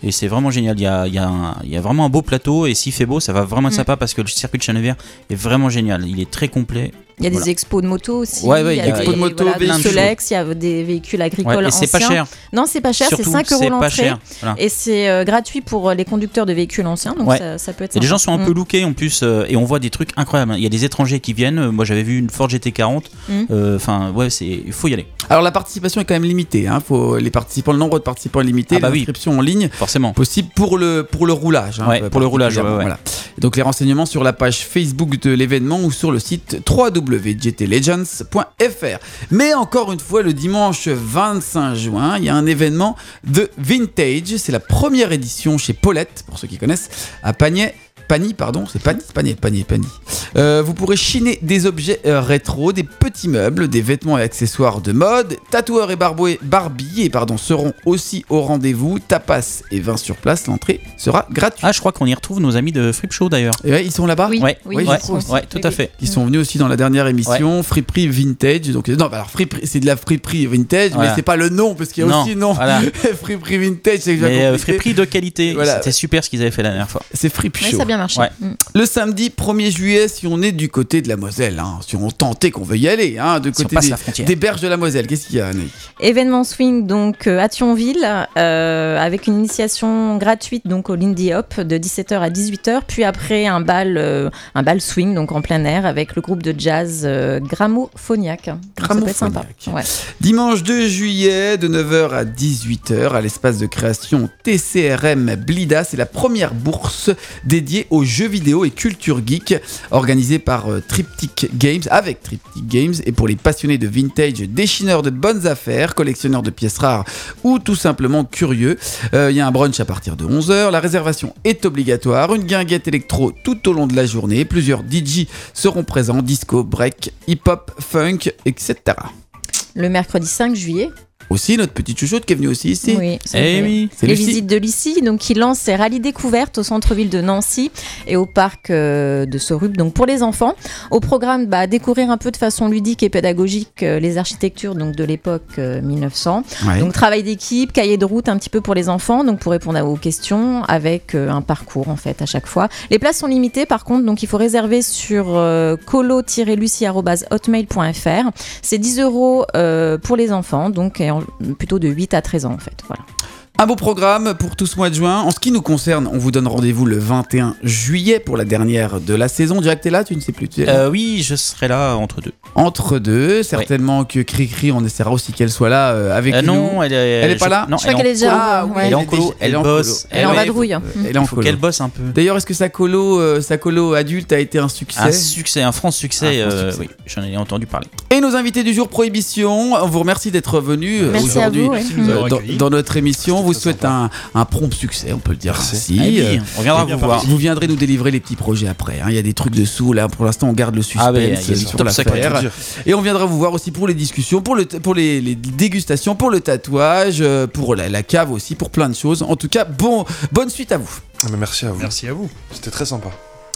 Et c'est vraiment génial. Il y a, il y a, un, il y a vraiment un beau plateau. Et s'il fait beau, ça va vraiment être mmh. sympa parce que le circuit de Chennevières est vraiment génial. Il est très complet. Il y a voilà. des expos de moto aussi. Ouais, ouais, il y a expos des, de moto, voilà, des Solex, il y a des véhicules agricoles ouais, et anciens. c'est pas cher. Non, c'est pas cher, Surtout, c'est cinq euros c'est l'entrée. Pas cher. Voilà. Et c'est euh, gratuit pour les conducteurs de véhicules anciens, donc ouais. ça, ça peut être et sympa. les gens sont un mmh. peu lookés en plus, euh, et on voit des trucs incroyables. Il y a des étrangers qui viennent. Moi, j'avais vu une Ford G T quarante. Enfin, mmh. euh, ouais, c'est, il faut y aller. Alors la participation est quand même limitée. Hein. Faut les participants, le nombre de participants est limité. Ah bah L'inscription oui. en ligne, forcément, possible pour le pour le roulage. Hein, ouais, pour le roulage. Ouais, ouais. Voilà. Donc les renseignements sur la page Facebook de l'événement ou sur le site w w w point g t legends point f r. Mais encore une fois, le dimanche vingt-cinq juin, il y a un événement de Vintage. C'est la première édition chez Paulette, pour ceux qui connaissent, à Pagny. Pagny, pardon, c'est Pagny, Pagny, Pagny, Pagny. Euh, vous pourrez chiner des objets euh, rétro, des petits meubles, des vêtements et accessoires de mode. Tatoueurs et barboués, barbiers pardon, seront aussi au rendez-vous. Tapas et vin sur place, l'entrée sera gratuite. Ah, je crois qu'on y retrouve nos amis de Frip Show d'ailleurs. Et ouais, ils sont là-bas. Oui, ouais, oui, ouais, oui, ouais, oui, ouais, tout oui, à fait. Ils sont venus aussi dans la dernière émission, ouais. Friperie Vintage. Donc non, bah alors Friperie, c'est de la Friperie Vintage, voilà. Mais c'est pas le nom parce qu'il y a non, aussi non. Voilà. Friperie Vintage, c'est déjà mais euh, Friperie de qualité. Voilà. C'était super ce qu'ils avaient fait la dernière fois. C'est Frip Show. Mais ça a bien marché. Ouais. Mm. Le samedi premier juillet, si on est du côté de la Moselle, hein, si on tentait qu'on veut y aller, hein, de si côté des, des berges de la Moselle, qu'est-ce qu'il y a, Anaïs ? Événement swing donc euh, à Thionville, euh, avec une initiation gratuite donc au Lindy Hop de dix-sept heures à dix-huit heures, puis après un bal, euh, un bal swing donc en plein air avec le groupe de jazz euh, Gramophoniac. Ça peut être sympa. Ouais. Dimanche deux juillet, de neuf heures à dix-huit heures, à l'espace de création T C R M Blida, c'est la première bourse dédiée aux jeux vidéo et culture geek, organisée par euh, Triptych Games, avec Triptych Games, et pour les passionnés de vintage, déchineurs de bonnes affaires, collectionneurs de pièces rares ou tout simplement curieux. Il euh, y a un brunch à partir de onze heures, la réservation est obligatoire, une guinguette électro tout au long de la journée, plusieurs D J seront présents, disco, break, hip-hop, funk, et cetera. Le mercredi cinq juillet, aussi notre petite chouchoute qui est venue aussi ici. Oui, eh oui. C'est les Lucie. visites de Lucie, donc qui lance ses rallyes découvertes au centre-ville de Nancy et au parc euh, de Sorub, donc pour les enfants. Au programme, bah, découvrir un peu de façon ludique et pédagogique euh, les architectures donc de l'époque euh, mille neuf cents. Ouais. Donc travail d'équipe, cahier de route un petit peu pour les enfants, donc pour répondre à vos questions avec euh, un parcours en fait à chaque fois. Les places sont limitées par contre, donc il faut réserver sur euh, colo tiret lucie arobase hotmail point f r. C'est dix euros euh, pour les enfants, donc et en plutôt de huit à treize ans en fait, voilà. Un beau programme pour tout ce mois de juin. En ce qui nous concerne, on vous donne rendez-vous le vingt et un juillet pour la dernière de la saison. Direct, t'es là, tu ne sais plus. Tu es là euh, oui, je serai là entre deux. Entre deux, certainement ouais. que Cricri, on essaiera aussi qu'elle soit là euh, avec euh, nous. Non, elle est, elle est pas je, là. Non, je crois qu'elle est déjà. Ah, oui, elle est en colo. Elle, elle bosse. Elle est en vadrouille. Elle est en colo. Qu'elle bosse un peu. D'ailleurs, est-ce que sa colo, euh, sa colo adulte a été un succès ? Un succès, un franc succès. Un franc euh, succès. Oui, j'en ai entendu parler. Et nos invités du jour Prohibition, on vous remercie d'être venus euh, aujourd'hui vous, ouais. euh, dans, dans notre émission. On vous souhaite un, un prompt succès, on peut le dire ainsi. Ah oui, on viendra vous voir. Vous viendrez nous délivrer les petits projets après. Il hein. y a des trucs dessous là. Pour l'instant, on garde le suspense ah bah, sur l'affaire. Et on viendra vous voir aussi pour les discussions, pour, le, pour les, les dégustations, pour le tatouage, pour la, la cave aussi, pour plein de choses. En tout cas, bon, bonne suite à vous. Ah mais merci à vous. Merci à vous. C'était très sympa.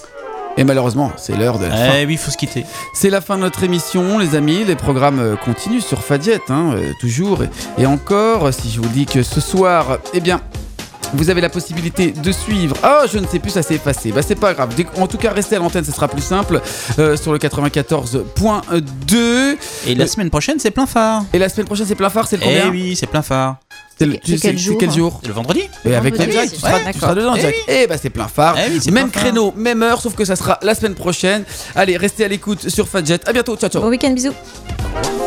Et malheureusement, c'est l'heure de la eh fin. Oui, il faut se quitter. C'est la fin de notre émission, les amis. Les programmes continuent sur Fadjet, hein, euh, toujours. Et, et encore, si je vous dis que ce soir, eh bien, vous avez la possibilité de suivre. Ah, oh, je ne sais plus, ça s'est effacé. Bah, c'est pas grave. En tout cas, restez à l'antenne, ce sera plus simple. Euh, sur le quatre-vingt-quatorze point deux. Et la euh, semaine prochaine, c'est plein phare. Et la semaine prochaine, c'est plein phare, c'est le combien ? Eh oui, c'est plein phare. C'est, le, c'est, quel, jour, quel jour ? C'est le vendredi. Et le avec vendredi, Jack, tu, seras, ouais, tu seras dedans, eh Jack. Oui. Et bah c'est plein phare. Eh oui, c'est même plein créneau, phare. même heure, sauf que ça sera la semaine prochaine. Allez, restez à l'écoute sur Fadjet. À bientôt, ciao ciao. Bon week-end, bisous.